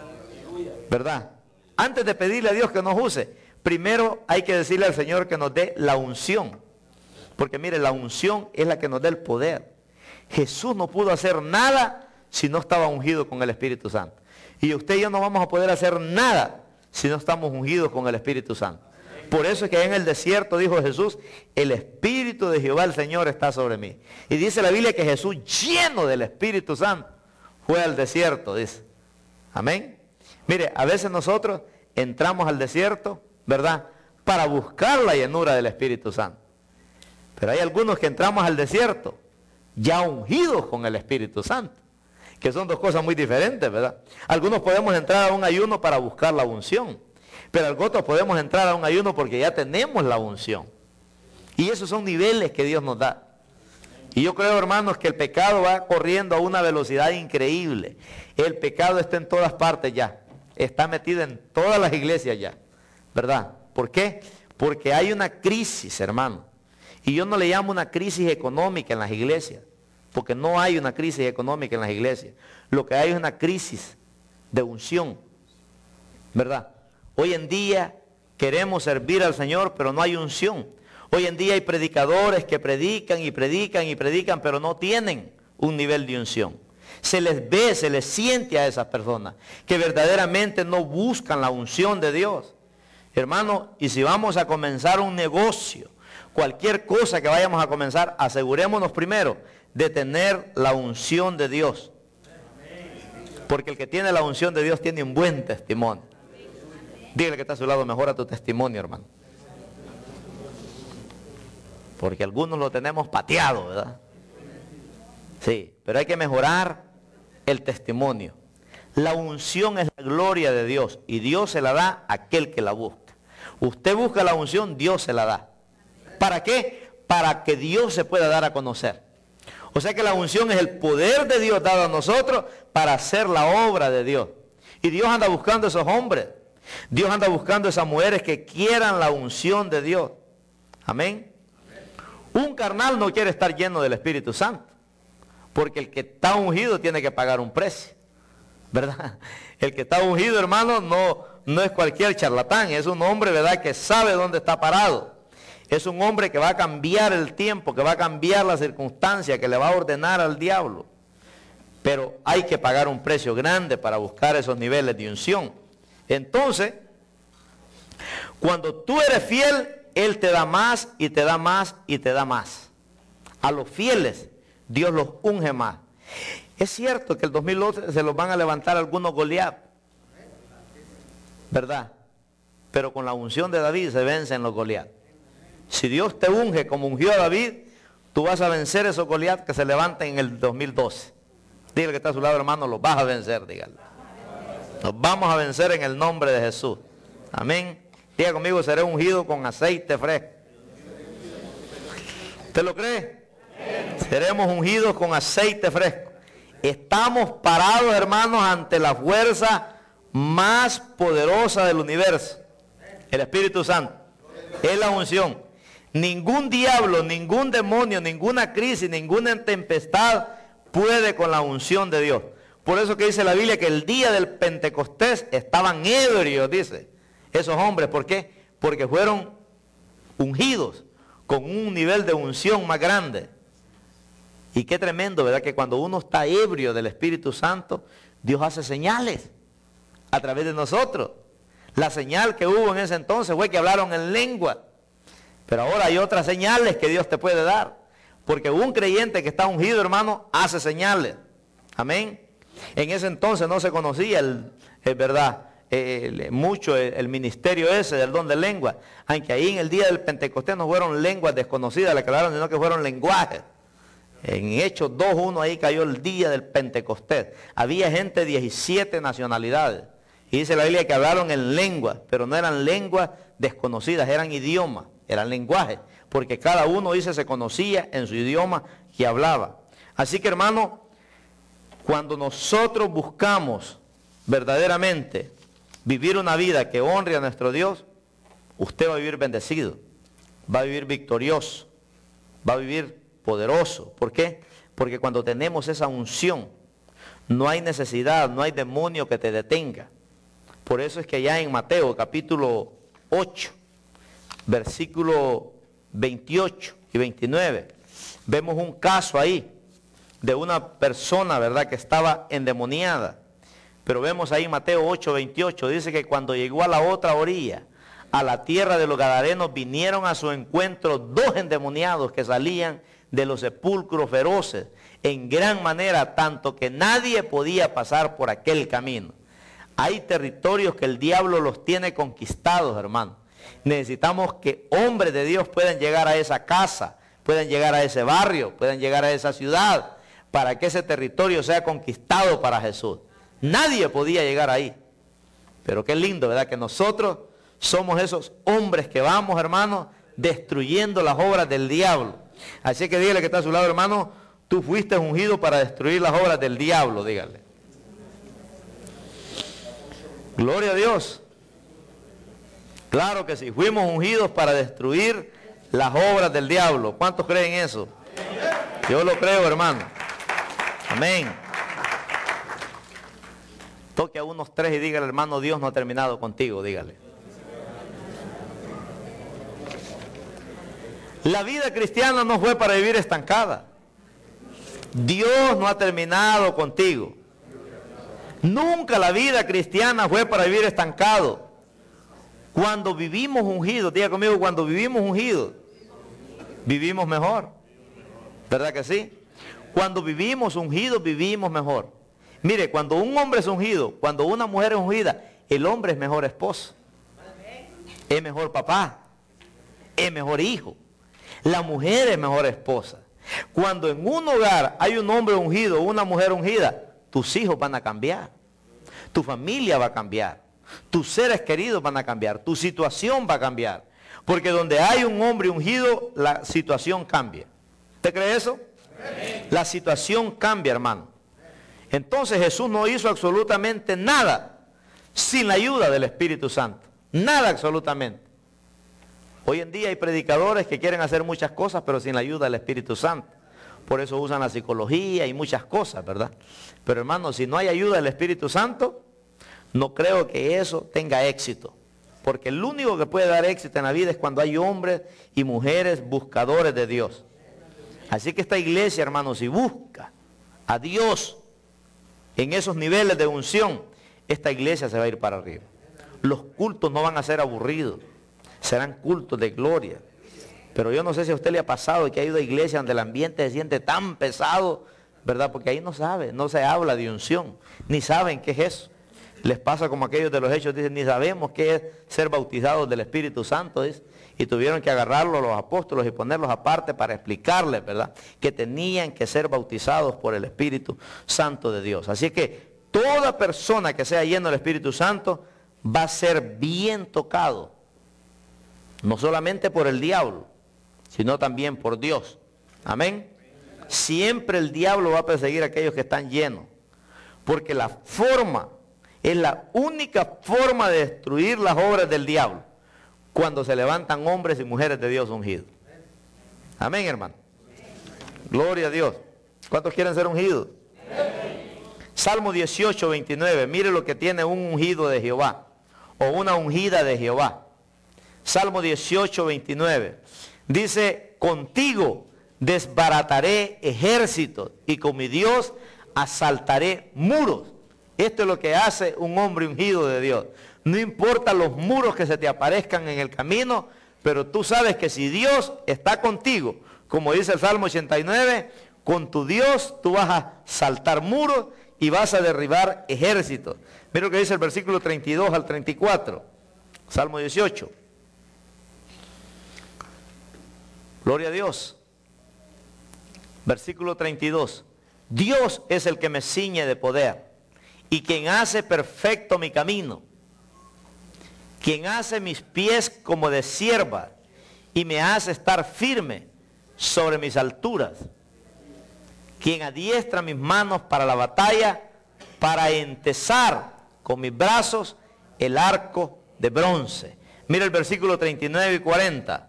Speaker 1: ¿verdad? Antes de pedirle a Dios que nos use, primero hay que decirle al Señor que nos dé la unción. Porque mire, la unción es la que nos da el poder. Jesús no pudo hacer nada si no estaba ungido con el Espíritu Santo. Y usted y yo no vamos a poder hacer nada si no estamos ungidos con el Espíritu Santo. Por eso es que en el desierto dijo Jesús, el Espíritu de Jehová el Señor está sobre mí. Y dice la Biblia que Jesús, lleno del Espíritu Santo, fue al desierto, dice. Amén. Mire, a veces nosotros entramos al desierto, ¿verdad?, para buscar la llenura del Espíritu Santo. Pero hay algunos que entramos al desierto ya ungidos con el Espíritu Santo, que son dos cosas muy diferentes, ¿verdad? Algunos podemos entrar a un ayuno para buscar la unción, pero algunos podemos entrar a un ayuno porque ya tenemos la unción. Y esos son niveles que Dios nos da. Y yo creo, hermanos, que el pecado va corriendo a una velocidad increíble. El pecado está en todas partes ya. Está metido en todas las iglesias ya, ¿verdad? ¿Por qué? Porque hay una crisis, hermano. Y yo no le llamo una crisis económica en las iglesias, porque no hay una crisis económica en las iglesias. Lo que hay es una crisis de unción, ¿verdad? Hoy en día queremos servir al Señor, pero no hay unción. Hoy en día hay predicadores que predican y predican y predican, pero no tienen un nivel de unción. Se les ve, se les siente a esas personas que verdaderamente no buscan la unción de Dios. Hermano, y si vamos a comenzar un negocio, cualquier cosa que vayamos a comenzar, asegurémonos primero de tener la unción de Dios. Porque el que tiene la unción de Dios tiene un buen testimonio. Dígale que está a su lado, mejora tu testimonio, hermano. Porque algunos lo tenemos pateado, ¿verdad? Sí, pero hay que mejorar el testimonio. La unción es la gloria de Dios y Dios se la da a aquel que la busca. Usted busca la unción, Dios se la da. ¿Para qué? Para que Dios se pueda dar a conocer. O sea que la unción es el poder de Dios dado a nosotros para hacer la obra de Dios. Y Dios anda buscando esos hombres. Dios anda buscando esas mujeres que quieran la unción de Dios. Amén. Un carnal no quiere estar lleno del Espíritu Santo, porque el que está ungido tiene que pagar un precio, ¿verdad? El que está ungido, hermano, no, no es cualquier charlatán, es un hombre, ¿verdad?, que sabe dónde está parado. Es un hombre que va a cambiar el tiempo, que va a cambiar la circunstancia, que le va a ordenar al diablo. Pero hay que pagar un precio grande para buscar esos niveles de unción. Entonces, cuando tú eres fiel, Él te da más y te da más y te da más. A los fieles, Dios los unge más. Es cierto que el dos mil once se los van a levantar algunos Goliat, ¿verdad? Pero con la unción de David se vencen los Goliat. Si Dios te unge como ungió a David, tú vas a vencer esos Goliat que se levanten en el dos mil doce. Dígale que está a su lado, hermano, los vas a vencer, dígale. Los vamos a vencer en el nombre de Jesús. Amén. Diga conmigo, seré ungido con aceite fresco. ¿Usted lo cree? Seremos ungidos con aceite fresco. Estamos parados, hermanos, ante la fuerza más poderosa del universo. El Espíritu Santo. Es la unción. Ningún diablo, ningún demonio, ninguna crisis, ninguna tempestad puede con la unción de Dios. Por eso que dice la Biblia que el día del Pentecostés estaban ebrios, dice, esos hombres. ¿Por qué? Porque fueron ungidos con un nivel de unción más grande. Y qué tremendo, ¿verdad? Que cuando uno está ebrio del Espíritu Santo, Dios hace señales a través de nosotros. La señal que hubo en ese entonces fue que hablaron en lengua. Pero ahora hay otras señales que Dios te puede dar. Porque un creyente que está ungido, hermano, hace señales. Amén. En ese entonces no se conocía, el, el verdad, el, mucho el, el ministerio ese del don de lengua. Aunque ahí en el día del Pentecostés no fueron lenguas desconocidas las que hablaron, sino que fueron lenguajes. En Hechos dos uno ahí cayó el día del Pentecostés. Había gente de diecisiete nacionalidades. Y dice la Biblia que hablaron en lenguas, pero no eran lenguas desconocidas, eran idiomas, eran lenguajes. Porque cada uno, dice, se conocía en su idioma que hablaba. Así que, hermano, cuando nosotros buscamos verdaderamente vivir una vida que honre a nuestro Dios, usted va a vivir bendecido, va a vivir victorioso, va a vivir poderoso. ¿Por qué? Porque cuando tenemos esa unción, no hay necesidad, no hay demonio que te detenga. Por eso es que ya en Mateo capítulo ocho, versículo veintiocho y veintinueve, vemos un caso ahí de una persona, ¿verdad?, que estaba endemoniada. Pero vemos ahí Mateo ocho, veintiocho, dice que cuando llegó a la otra orilla, a la tierra de los Gadarenos, vinieron a su encuentro dos endemoniados que salían de los sepulcros feroces, en gran manera, tanto que nadie podía pasar por aquel camino. Hay territorios que el diablo los tiene conquistados, hermano. Necesitamos que hombres de Dios puedan llegar a esa casa, puedan llegar a ese barrio, puedan llegar a esa ciudad, para que ese territorio sea conquistado para Jesús. Nadie podía llegar ahí. Pero qué lindo, ¿verdad? Que nosotros somos esos hombres que vamos, hermanos, destruyendo las obras del diablo. Así que dígale que está a su lado, hermano, tú fuiste ungido para destruir las obras del diablo, dígale. Gloria a Dios. Claro que sí, fuimos ungidos para destruir las obras del diablo. ¿Cuántos creen eso? Yo lo creo, hermano. Amén. Toque a unos tres y dígale, hermano, Dios no ha terminado contigo, dígale. La vida cristiana no fue para vivir estancada. Dios no ha terminado contigo. Nunca la vida cristiana fue para vivir estancado. Cuando vivimos ungidos, diga conmigo, cuando vivimos ungidos, vivimos mejor. ¿Verdad que sí? Cuando vivimos ungidos, vivimos mejor. Mire, cuando un hombre es ungido, cuando una mujer es ungida, el hombre es mejor esposo, es mejor papá, es mejor hijo. La mujer es mejor esposa. Cuando en un hogar hay un hombre ungido, una mujer ungida, tus hijos van a cambiar, tu familia va a cambiar, tus seres queridos van a cambiar, tu situación va a cambiar. Porque donde hay un hombre ungido, la situación cambia. ¿Usted cree eso? Sí. La situación cambia, hermano. Entonces Jesús no hizo absolutamente nada sin la ayuda del Espíritu Santo. Nada absolutamente. Hoy en día hay predicadores que quieren hacer muchas cosas, pero sin la ayuda del Espíritu Santo. Por eso usan la psicología y muchas cosas, ¿verdad? Pero hermano, si no hay ayuda del Espíritu Santo, no creo que eso tenga éxito. Porque el único que puede dar éxito en la vida es cuando hay hombres y mujeres buscadores de Dios. Así que esta iglesia, hermano, si busca a Dios en esos niveles de unción, esta iglesia se va a ir para arriba. Los cultos no van a ser aburridos, serán cultos de gloria. Pero yo no sé si a usted le ha pasado que ha ido a iglesia donde el ambiente se siente tan pesado, ¿verdad? Porque ahí no sabe, no se habla de unción, ni saben qué es eso. Les pasa como aquellos de los Hechos, dicen, ni sabemos qué es ser bautizados del Espíritu Santo, dice, y tuvieron que agarrarlo a los apóstoles y ponerlos aparte para explicarles, ¿verdad?, que tenían que ser bautizados por el Espíritu Santo de Dios. Así que toda persona que sea lleno del Espíritu Santo va a ser bien tocado, no solamente por el diablo, sino también por Dios. Amén. Siempre el diablo va a perseguir a aquellos que están llenos, porque la forma, es la única forma de destruir las obras del diablo, cuando se levantan hombres y mujeres de Dios ungidos. Amén, hermano. Gloria a Dios. ¿Cuántos quieren ser ungidos? Salmo dieciocho, veintinueve. Mire lo que tiene un ungido de Jehová, o una ungida de Jehová. Salmo dieciocho, veintinueve. Dice, contigo desbarataré ejércitos y con mi Dios asaltaré muros. Esto es lo que hace un hombre ungido de Dios. No importa los muros que se te aparezcan en el camino, pero tú sabes que si Dios está contigo, como dice el Salmo ochenta y nueve, con tu Dios tú vas a saltar muros y vas a derribar ejércitos. Mira lo que dice el versículo treinta y dos al treinta y cuatro, Salmo dieciocho. Gloria a Dios. Versículo treinta y dos. Dios es el que me ciñe de poder y quien hace perfecto mi camino, quien hace mis pies como de cierva y me hace estar firme sobre mis alturas, quien adiestra mis manos para la batalla, para entesar con mis brazos el arco de bronce. Mira el versículo treinta y nueve y cuarenta.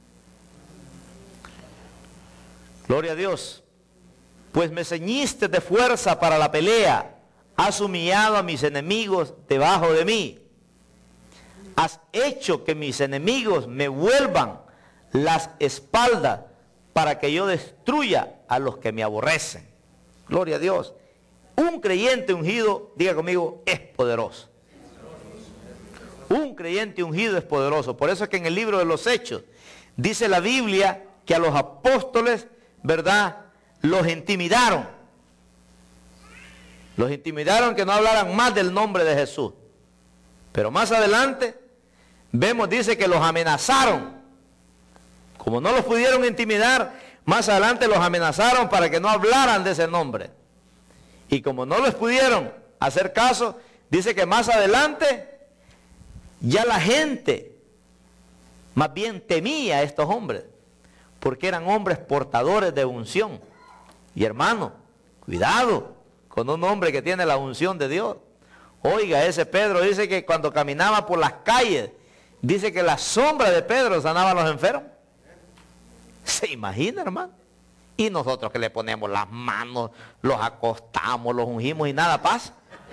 Speaker 1: Gloria a Dios. Pues me ceñiste de fuerza para la pelea, has humillado a mis enemigos debajo de mí. Has hecho que mis enemigos me vuelvan las espaldas para que yo destruya a los que me aborrecen. Gloria a Dios. Un creyente ungido, diga conmigo, es poderoso. Un creyente ungido es poderoso. Por eso es que en el libro de los Hechos dice la Biblia que a los apóstoles, ¿verdad?, los intimidaron. Los intimidaron que no hablaran más del nombre de Jesús. Pero más adelante vemos, dice que los amenazaron Como no los pudieron intimidar, más adelante los amenazaron para que no hablaran de ese nombre. Y como no les pudieron hacer caso, dice que más adelante ya la gente más bien temía a estos hombres, porque eran hombres portadores de unción. Y hermano, cuidado con un hombre que tiene la unción de Dios. Oiga, ese Pedro dice que cuando caminaba por las calles, dice que la sombra de Pedro sanaba a los enfermos. ¿Se imagina, hermano? Y nosotros que le ponemos las manos, los acostamos, los ungimos y nada pasa.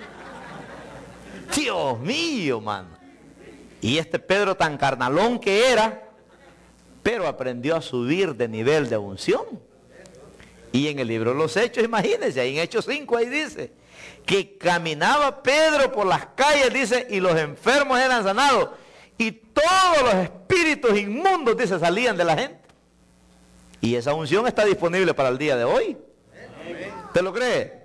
Speaker 1: Dios mío, mano. Y este Pedro tan carnalón que era, pero aprendió a subir de nivel de unción. Y en el libro de los Hechos, imagínense, ahí en Hechos cinco, ahí dice, que caminaba Pedro por las calles, dice, y los enfermos eran sanados. Y todos los espíritus inmundos, dice, salían de la gente. Y esa unción está disponible para el día de hoy. ¿Te lo cree?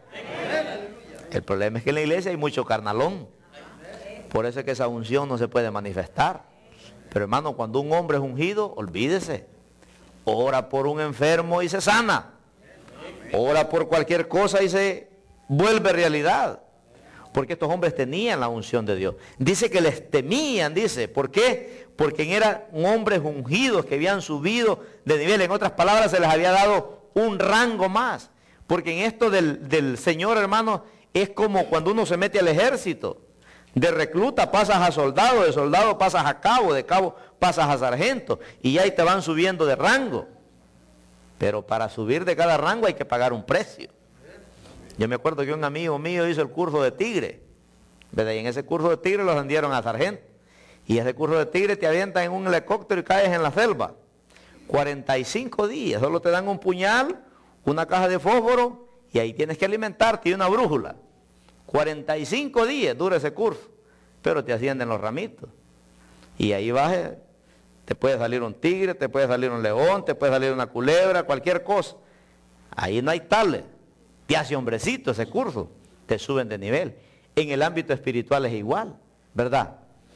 Speaker 1: El problema es que en la iglesia hay mucho carnalón. Por eso es que esa unción no se puede manifestar. Pero hermano, cuando un hombre es ungido, olvídese. Ora por un enfermo y se sana. Ora por cualquier cosa y se vuelve realidad. Porque estos hombres tenían la unción de Dios. Dice que les temían, dice. ¿Por qué? Porque eran hombres ungidos que habían subido de nivel. En otras palabras, se les había dado un rango más. Porque en esto del, del Señor, hermano, es como cuando uno se mete al ejército. De recluta pasas a soldado, de soldado pasas a cabo, de cabo pasas a sargento. Y ahí te van subiendo de rango. Pero para subir de cada rango hay que pagar un precio. Yo me acuerdo que un amigo mío hizo el curso de tigre, ¿verdad? Y en ese curso de tigre los vendieron a sargento. Y ese curso de tigre te avientan en un helicóptero y caes en la selva. cuarenta y cinco días, solo te dan un puñal, una caja de fósforo y ahí tienes que alimentarte y una brújula. cuarenta y cinco días dura ese curso, pero te ascienden los ramitos. Y ahí vas, te puede salir un tigre, te puede salir un león, te puede salir una culebra, cualquier cosa. Ahí no hay tales. Te hace hombrecito ese curso, te suben de nivel. En el ámbito espiritual es igual, ¿verdad?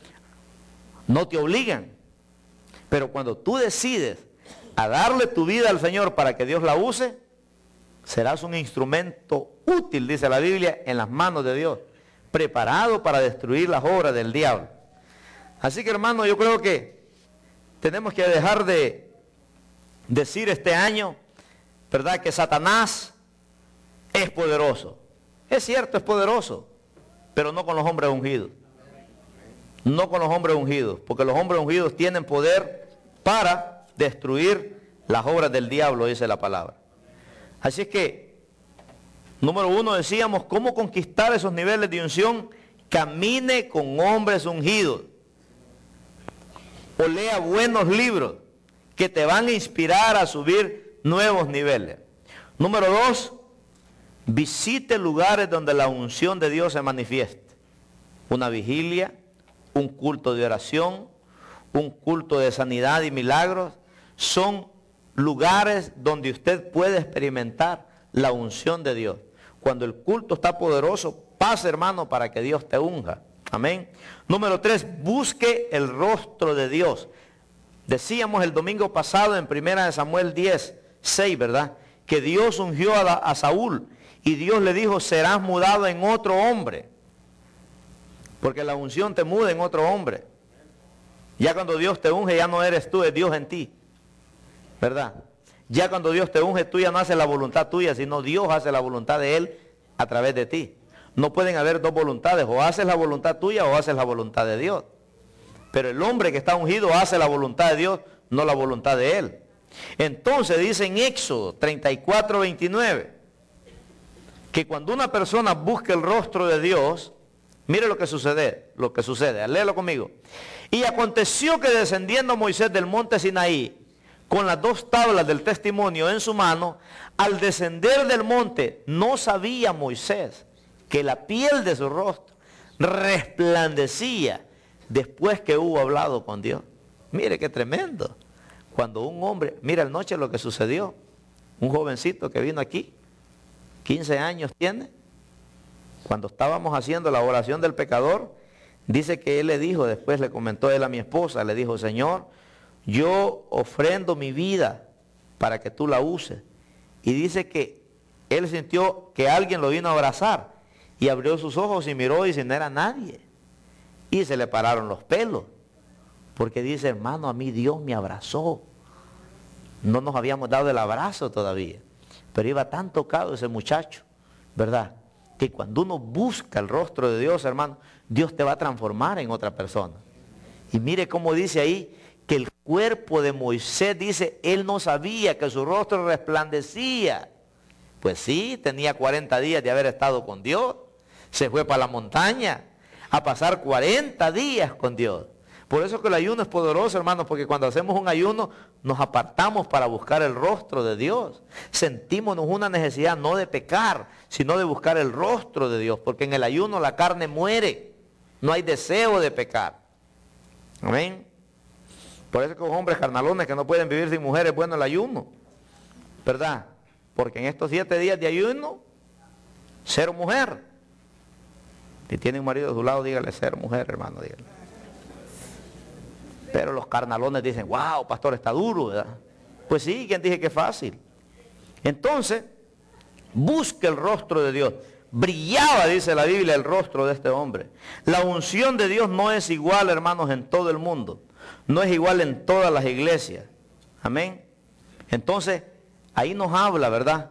Speaker 1: No te obligan, pero cuando tú decides a darle tu vida al Señor para que Dios la use, serás un instrumento útil, dice la Biblia, en las manos de Dios, preparado para destruir las obras del diablo. Así que hermano, yo creo que tenemos que dejar de decir este año, ¿verdad?, que Satanás es poderoso. Es cierto, es poderoso, pero no con los hombres ungidos. No con los hombres ungidos, porque los hombres ungidos tienen poder para destruir las obras del diablo, dice la palabra. Así es que, número uno, decíamos, ¿cómo conquistar esos niveles de unción? Camine con hombres ungidos. O lea buenos libros que te van a inspirar a subir nuevos niveles. Número dos, visite lugares donde la unción de Dios se manifieste. Una vigilia, un culto de oración, un culto de sanidad y milagros, son lugares donde usted puede experimentar la unción de Dios. Cuando el culto está poderoso, pase, hermano, para que Dios te unja. Amén. Número tres, busque el rostro de Dios. Decíamos el domingo pasado en primera de Samuel diez, seis, ¿verdad?, que Dios ungió a, a Saúl y Dios le dijo, serás mudado en otro hombre. Porque la unción te muda en otro hombre. Ya cuando Dios te unge, ya no eres tú, es Dios en ti. ¿Verdad? Ya cuando Dios te unge, tú ya no haces la voluntad tuya, sino Dios hace la voluntad de Él a través de ti. No pueden haber dos voluntades, o haces la voluntad tuya o haces la voluntad de Dios. Pero el hombre que está ungido hace la voluntad de Dios, no la voluntad de Él. Entonces dice en Éxodo treinta y cuatro, veintinueve, que cuando una persona busca el rostro de Dios, mire lo que sucede, lo que sucede, léelo conmigo. Y aconteció que descendiendo Moisés del monte Sinaí, con las dos tablas del testimonio en su mano, al descender del monte, no sabía Moisés que la piel de su rostro resplandecía después que hubo hablado con Dios. Mire qué tremendo. Cuando un hombre, mira anoche lo que sucedió, un jovencito que vino aquí, quince años tiene, cuando estábamos haciendo la oración del pecador, dice que él le dijo, después le comentó él a mi esposa, le dijo, Señor, yo ofrendo mi vida para que tú la uses. Y dice que él sintió que alguien lo vino a abrazar y abrió sus ojos y miró y dice, no era nadie. Y se le pararon los pelos, porque dice, hermano, a mí Dios me abrazó. No nos habíamos dado el abrazo todavía, pero iba tan tocado ese muchacho, ¿verdad? Que cuando uno busca el rostro de Dios, hermano, Dios te va a transformar en otra persona. Y mire cómo dice ahí, que el cuerpo de Moisés, dice, él no sabía que su rostro resplandecía. Pues sí, tenía cuarenta días de haber estado con Dios. Se fue para la montaña a pasar cuarenta días con Dios. Por eso que el ayuno es poderoso, hermanos, porque cuando hacemos un ayuno nos apartamos para buscar el rostro de Dios. Sentimos una necesidad no de pecar, sino de buscar el rostro de Dios, porque en el ayuno la carne muere, no hay deseo de pecar. Amén. Por eso que los hombres carnalones que no pueden vivir sin mujeres, es bueno el ayuno, ¿verdad? Porque en estos siete días de ayuno, ser mujer. Si tiene un marido a su lado, dígale ser mujer, hermano, dígale. Pero los carnalones dicen, wow, pastor, está duro, ¿verdad? Pues sí, ¿quién dije que es fácil? Entonces, busque el rostro de Dios. Brillaba, dice la Biblia, el rostro de este hombre. La unción de Dios no es igual, hermanos, en todo el mundo. No es igual en todas las iglesias. Amén. Entonces, ahí nos habla, ¿verdad?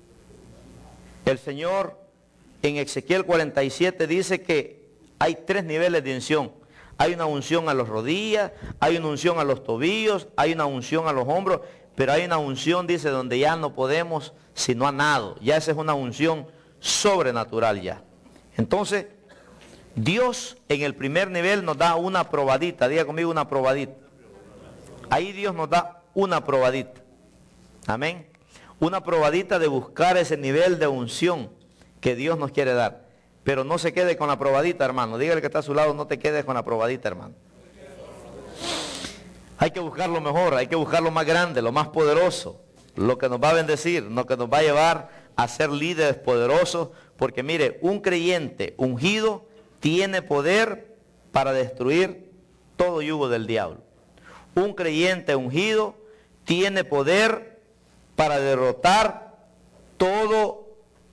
Speaker 1: El Señor en Ezequiel cuarenta y siete dice que hay tres niveles de unción. Hay una unción a las rodillas, hay una unción a los tobillos, hay una unción a los hombros, pero hay una unción, dice, donde ya no podemos sino a nado. Ya esa es una unción sobrenatural ya. Entonces, Dios en el primer nivel nos da una probadita, diga conmigo una probadita. Ahí Dios nos da una probadita. Amén. Una probadita de buscar ese nivel de unción que Dios nos quiere dar. Pero no se quede con la probadita, hermano. Dígale que está a su lado, no te quedes con la probadita, hermano. Hay que buscar lo mejor, hay que buscar lo más grande, lo más poderoso, lo que nos va a bendecir, lo que nos va a llevar a ser líderes poderosos. Porque mire, un creyente ungido tiene poder para destruir todo yugo del diablo. Un creyente ungido tiene poder para derrotar todo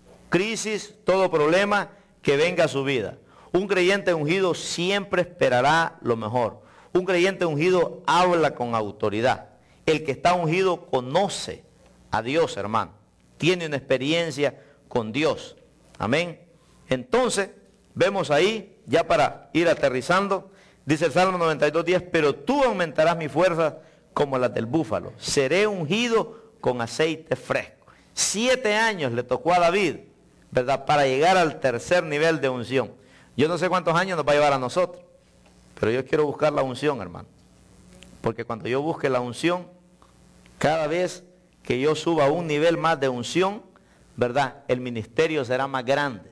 Speaker 1: crisis, todo problema que venga a su vida. Un creyente ungido siempre esperará lo mejor. Un creyente ungido habla con autoridad. El que está ungido conoce a Dios, hermano. Tiene una experiencia con Dios. Amén. Entonces, vemos ahí, ya para ir aterrizando, dice el Salmo noventa y dos, diez, pero tú aumentarás mi fuerza como las del búfalo. Seré ungido con aceite fresco. Siete años le tocó a David, ¿verdad?, para llegar al tercer nivel de unción. Yo no sé cuántos años nos va a llevar a nosotros, pero yo quiero buscar la unción, hermano. Porque cuando yo busque la unción, cada vez que yo suba a un nivel más de unción, ¿verdad?, el ministerio será más grande.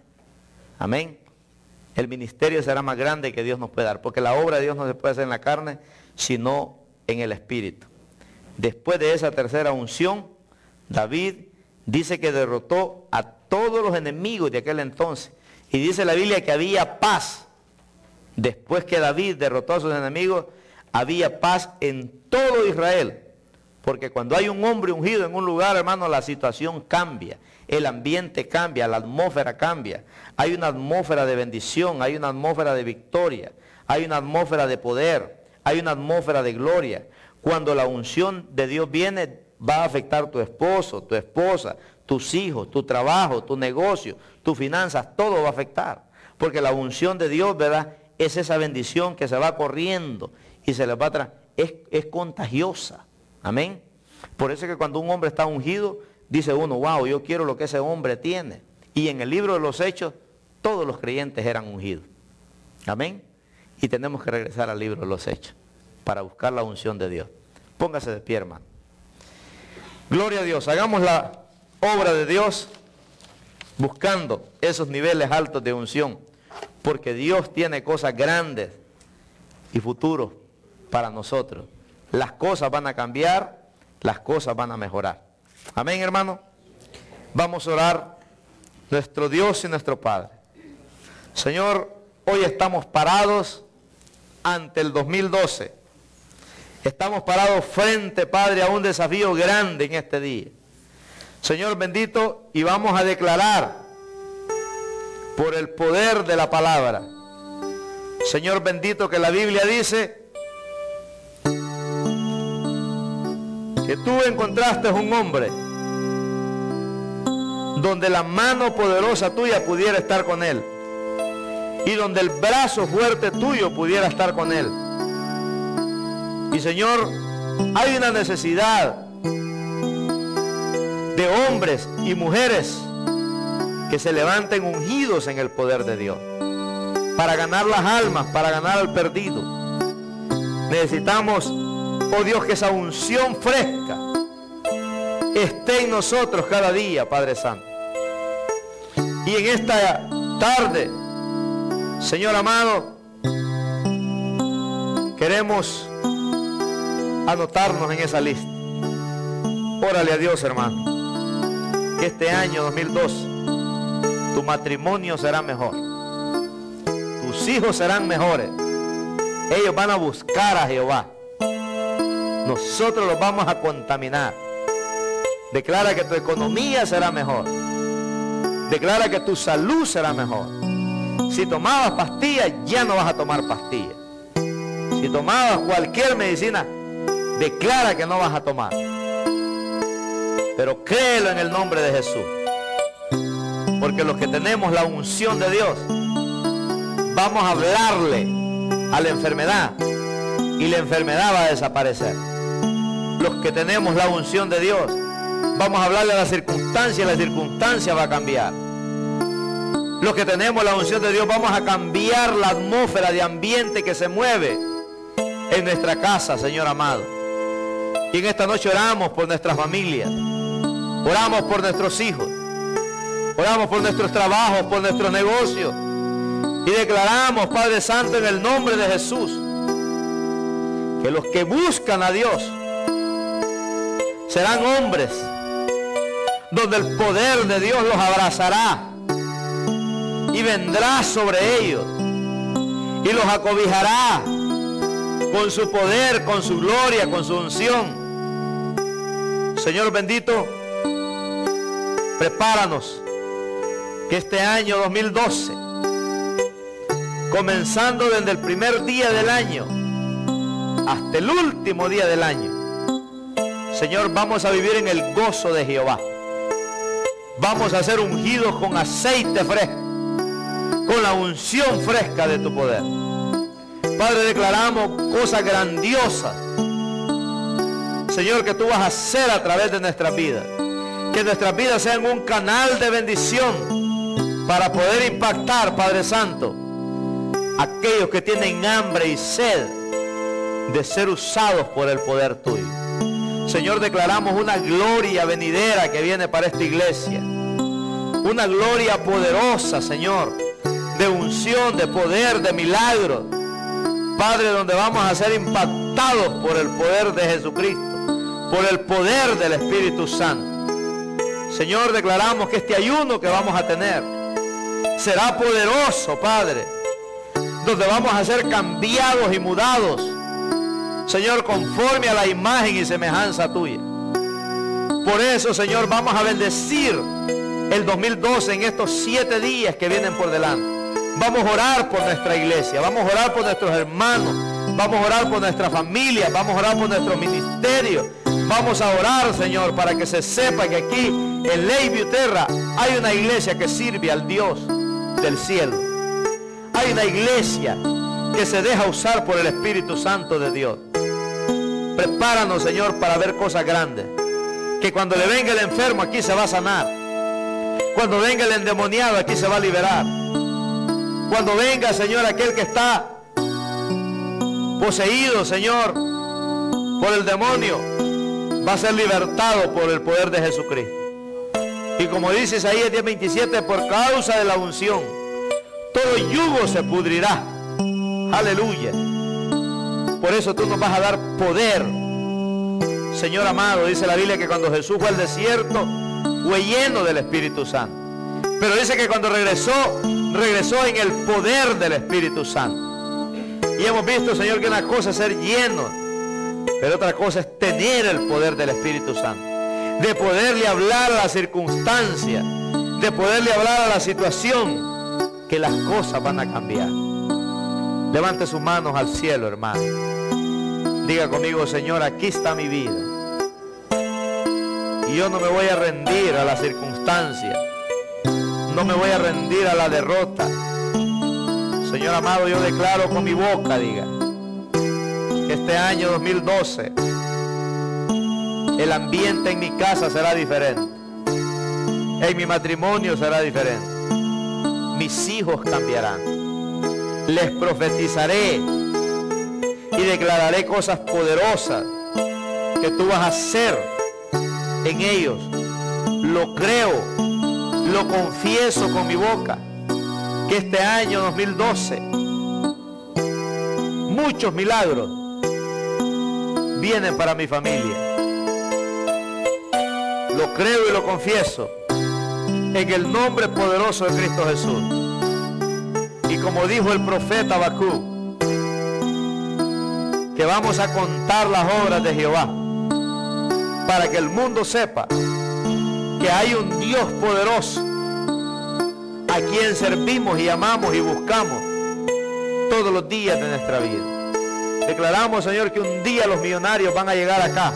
Speaker 1: Amén. El ministerio será más grande que Dios nos puede dar. Porque la obra de Dios no se puede hacer en la carne, sino en el Espíritu. Después de esa tercera unción, David dice que derrotó a todos los enemigos de aquel entonces. Y dice la Biblia que había paz. Después que David derrotó a sus enemigos, había paz en todo Israel. Porque cuando hay un hombre ungido en un lugar, hermano, la situación cambia. El ambiente cambia, la atmósfera cambia. Hay una atmósfera de bendición, hay una atmósfera de victoria, hay una atmósfera de poder, hay una atmósfera de gloria. Cuando la unción de Dios viene, va a afectar tu esposo, tu esposa, tus hijos, tu trabajo, tu negocio, tus finanzas, todo va a afectar. Porque la unción de Dios, ¿verdad?, es esa bendición que se va corriendo y se les va a traer. Es, es contagiosa. Amén. Por eso es que cuando un hombre está ungido, dice uno, wow, yo quiero lo que ese hombre tiene. Y en el libro de los Hechos, todos los creyentes eran ungidos. Amén. Y tenemos que regresar al libro de los Hechos para buscar la unción de Dios. Póngase de pie, hermano. Gloria a Dios. Hagamos la obra de Dios buscando esos niveles altos de unción. Porque Dios tiene cosas grandes y futuros para nosotros. Las cosas van a cambiar, las cosas van a mejorar. Amén, hermano. Vamos a orar. Nuestro Dios y nuestro Padre. Señor, hoy estamos parados ante el dos mil doce. Estamos parados frente, Padre, a un desafío grande en este día. Señor bendito, y vamos a declarar por el poder de la palabra, Señor bendito, que la Biblia dice que tú encontraste un hombre donde la mano poderosa tuya pudiera estar con él y donde el brazo fuerte tuyo pudiera estar con él. Y Señor, hay una necesidad de hombres y mujeres que se levanten ungidos en el poder de Dios para ganar las almas, para ganar al perdido. Necesitamos, oh Dios, que esa unción fresca esté en nosotros cada día, Padre Santo. Y en esta tarde, Señor amado, queremos anotarnos en esa lista. Órale a Dios, hermano, que este año dos mil doce tu matrimonio será mejor, tus hijos serán mejores, ellos van a buscar a Jehová, nosotros los vamos a contaminar. Declara que tu economía será mejor, declara que tu salud será mejor. Si tomabas pastillas, ya no vas a tomar pastillas. Si tomabas cualquier medicina, declara que no vas a tomar. Pero créelo en el nombre de Jesús. Porque los que tenemos la unción de Dios, vamos a hablarle a la enfermedad y la enfermedad va a desaparecer. Los que tenemos la unción de Dios, vamos a hablarle a la circunstancia y la circunstancia va a cambiar. Los que tenemos la unción de Dios, vamos a cambiar la atmósfera de ambiente que se mueve en nuestra casa, Señor amado. Y en esta noche oramos por nuestras familias, oramos por nuestros hijos, oramos por nuestros trabajos, por nuestros negocios. Y declaramos, Padre Santo, en el nombre de Jesús, que los que buscan a Dios serán hombres donde el poder de Dios los abrazará y vendrá sobre ellos y los acobijará con su poder, con su gloria, con su unción. Señor bendito, prepáranos que este año dos mil doce, comenzando desde el primer día del año hasta el último día del año, Señor, vamos a vivir en el gozo de Jehová. Vamos a ser ungidos con aceite fresco, con la unción fresca de tu poder. Padre, declaramos cosas grandiosas, Señor, que tú vas a hacer a través de nuestras vidas. Que nuestras vidas sean un canal de bendición para poder impactar, Padre Santo, aquellos que tienen hambre y sed de ser usados por el poder tuyo. Señor, declaramos una gloria venidera que viene para esta iglesia. Una gloria poderosa, Señor, de unción, de poder, de milagros. Padre, donde vamos a ser impactados por el poder de Jesucristo, por el poder del Espíritu Santo. Señor, declaramos que este ayuno que vamos a tener será poderoso, Padre, donde vamos a ser cambiados y mudados, Señor, conforme a la imagen y semejanza tuya. Por eso, Señor, vamos a bendecir el dos mil doce en estos siete días que vienen por delante. Vamos a orar por nuestra iglesia, vamos a orar por nuestros hermanos, vamos a orar por nuestra familia, vamos a orar por nuestro ministerio. Vamos a orar, Señor, para que se sepa que aquí en Ley Viuterra hay una iglesia que sirve al Dios del cielo. Hay una iglesia que se deja usar por el Espíritu Santo de Dios. Prepáranos, Señor, para ver cosas grandes. Que cuando le venga el enfermo, aquí se va a sanar. Cuando venga el endemoniado, aquí se va a liberar. Cuando venga, Señor, aquel que está poseído, Señor, por el demonio, va a ser libertado por el poder de Jesucristo. Y como dice Isaías diez veintisiete, por causa de la unción, todo yugo se pudrirá. Aleluya. Por eso tú nos vas a dar poder. Señor amado, dice la Biblia que cuando Jesús fue al desierto, fue lleno del Espíritu Santo. Pero dice que cuando regresó, regresó en el poder del Espíritu Santo. Y hemos visto, Señor, que una cosa es ser lleno Pero otra cosa es tener el poder del Espíritu Santo, de poderle hablar a la circunstancia, de poderle hablar a la situación, que las cosas van a cambiar. Levante sus manos al cielo, hermano. Diga conmigo: Señor, aquí está mi vida. Y yo no me voy a rendir a la circunstancia. No me voy a rendir a la derrota. Señor amado, yo declaro con mi boca, diga, que este año dos mil doce el ambiente en mi casa será diferente. En mi matrimonio será diferente. Mis hijos cambiarán. Les profetizaré y declararé cosas poderosas que tú vas a hacer en ellos. Lo creo, lo confieso con mi boca, que este año dos mil doce muchos milagros vienen para mi familia. Lo creo y lo confieso en el nombre poderoso de Cristo Jesús. Y como dijo el profeta Habacuc, que vamos a contar las obras de Jehová, para que el mundo sepa que hay un Dios poderoso a quien servimos y amamos y buscamos todos los días de nuestra vida. Declaramos, Señor, que un día los millonarios van a llegar acá.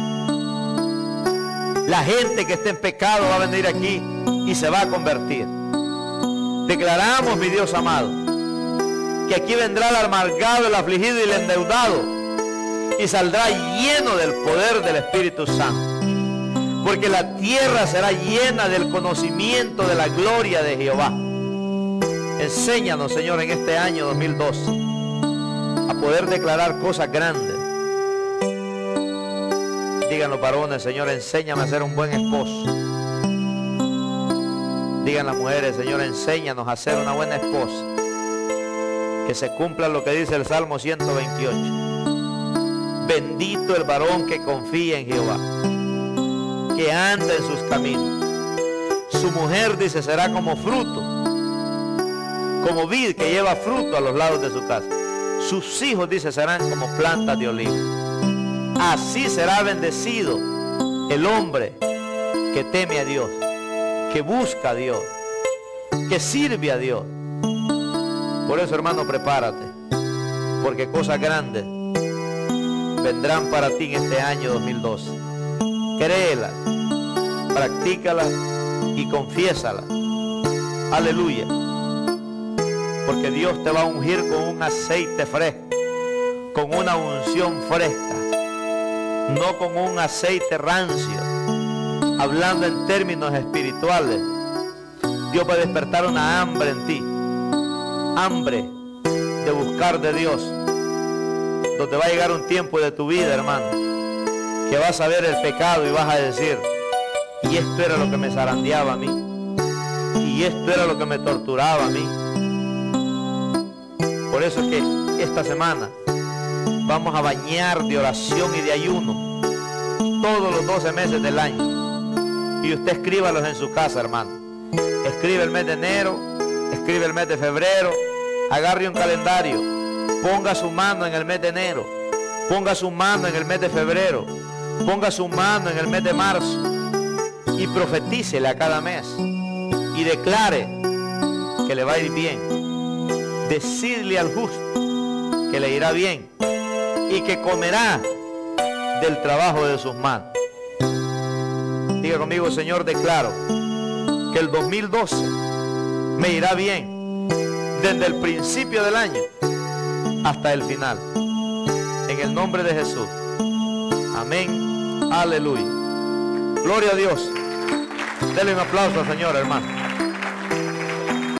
Speaker 1: La gente que esté en pecado va a venir aquí y se va a convertir. Declaramos, mi Dios amado, que aquí vendrá el amargado, el afligido y el endeudado, y saldrá lleno del poder del Espíritu Santo, porque la tierra será llena del conocimiento de la gloria de Jehová. Enséñanos, Señor, en este año dos mil doce a poder declarar cosas grandes. Digan los varones: Señor, enséñame a ser un buen esposo. Digan las mujeres: Señor, enséñanos a ser una buena esposa. Que se cumpla lo que dice el Salmo ciento veintiocho. Bendito el varón que confía en Jehová, que anda en sus caminos. Su mujer, dice, será como fruto, como vid que lleva fruto a los lados de su casa. Sus hijos, dice, serán como plantas de olivo. Así será bendecido el hombre que teme a Dios, que busca a Dios, que sirve a Dios. Por eso, hermano, prepárate, porque cosas grandes vendrán para ti en este año dos mil doce. Créelas, practícalas y confiésalas. Aleluya. Porque Dios te va a ungir con un aceite fresco, con una unción fresca, no con un aceite rancio. Hablando en términos espirituales, Dios va a despertar una hambre en ti, hambre de buscar de Dios, donde va a llegar un tiempo de tu vida, hermano, que vas a ver el pecado y vas a decir: y esto era lo que me zarandeaba a mí, y esto era lo que me torturaba a mí. Por eso es que esta semana vamos a bañar de oración y de ayuno todos los doce meses del año. Y usted escríbalos en su casa, hermano. Escribe el mes de enero, escribe el mes de febrero, agarre un calendario, ponga su mano en el mes de enero, ponga su mano en el mes de febrero, ponga su mano en el mes de marzo y profetícele a cada mes y declare que le va a ir bien. Decidle al justo que le irá bien y que comerá del trabajo de sus manos. Diga conmigo: Señor, declaro que el dos mil doce me irá bien desde el principio del año hasta el final. En el nombre de Jesús. Amén. Aleluya. Gloria a Dios. Denle un aplauso al Señor, hermano.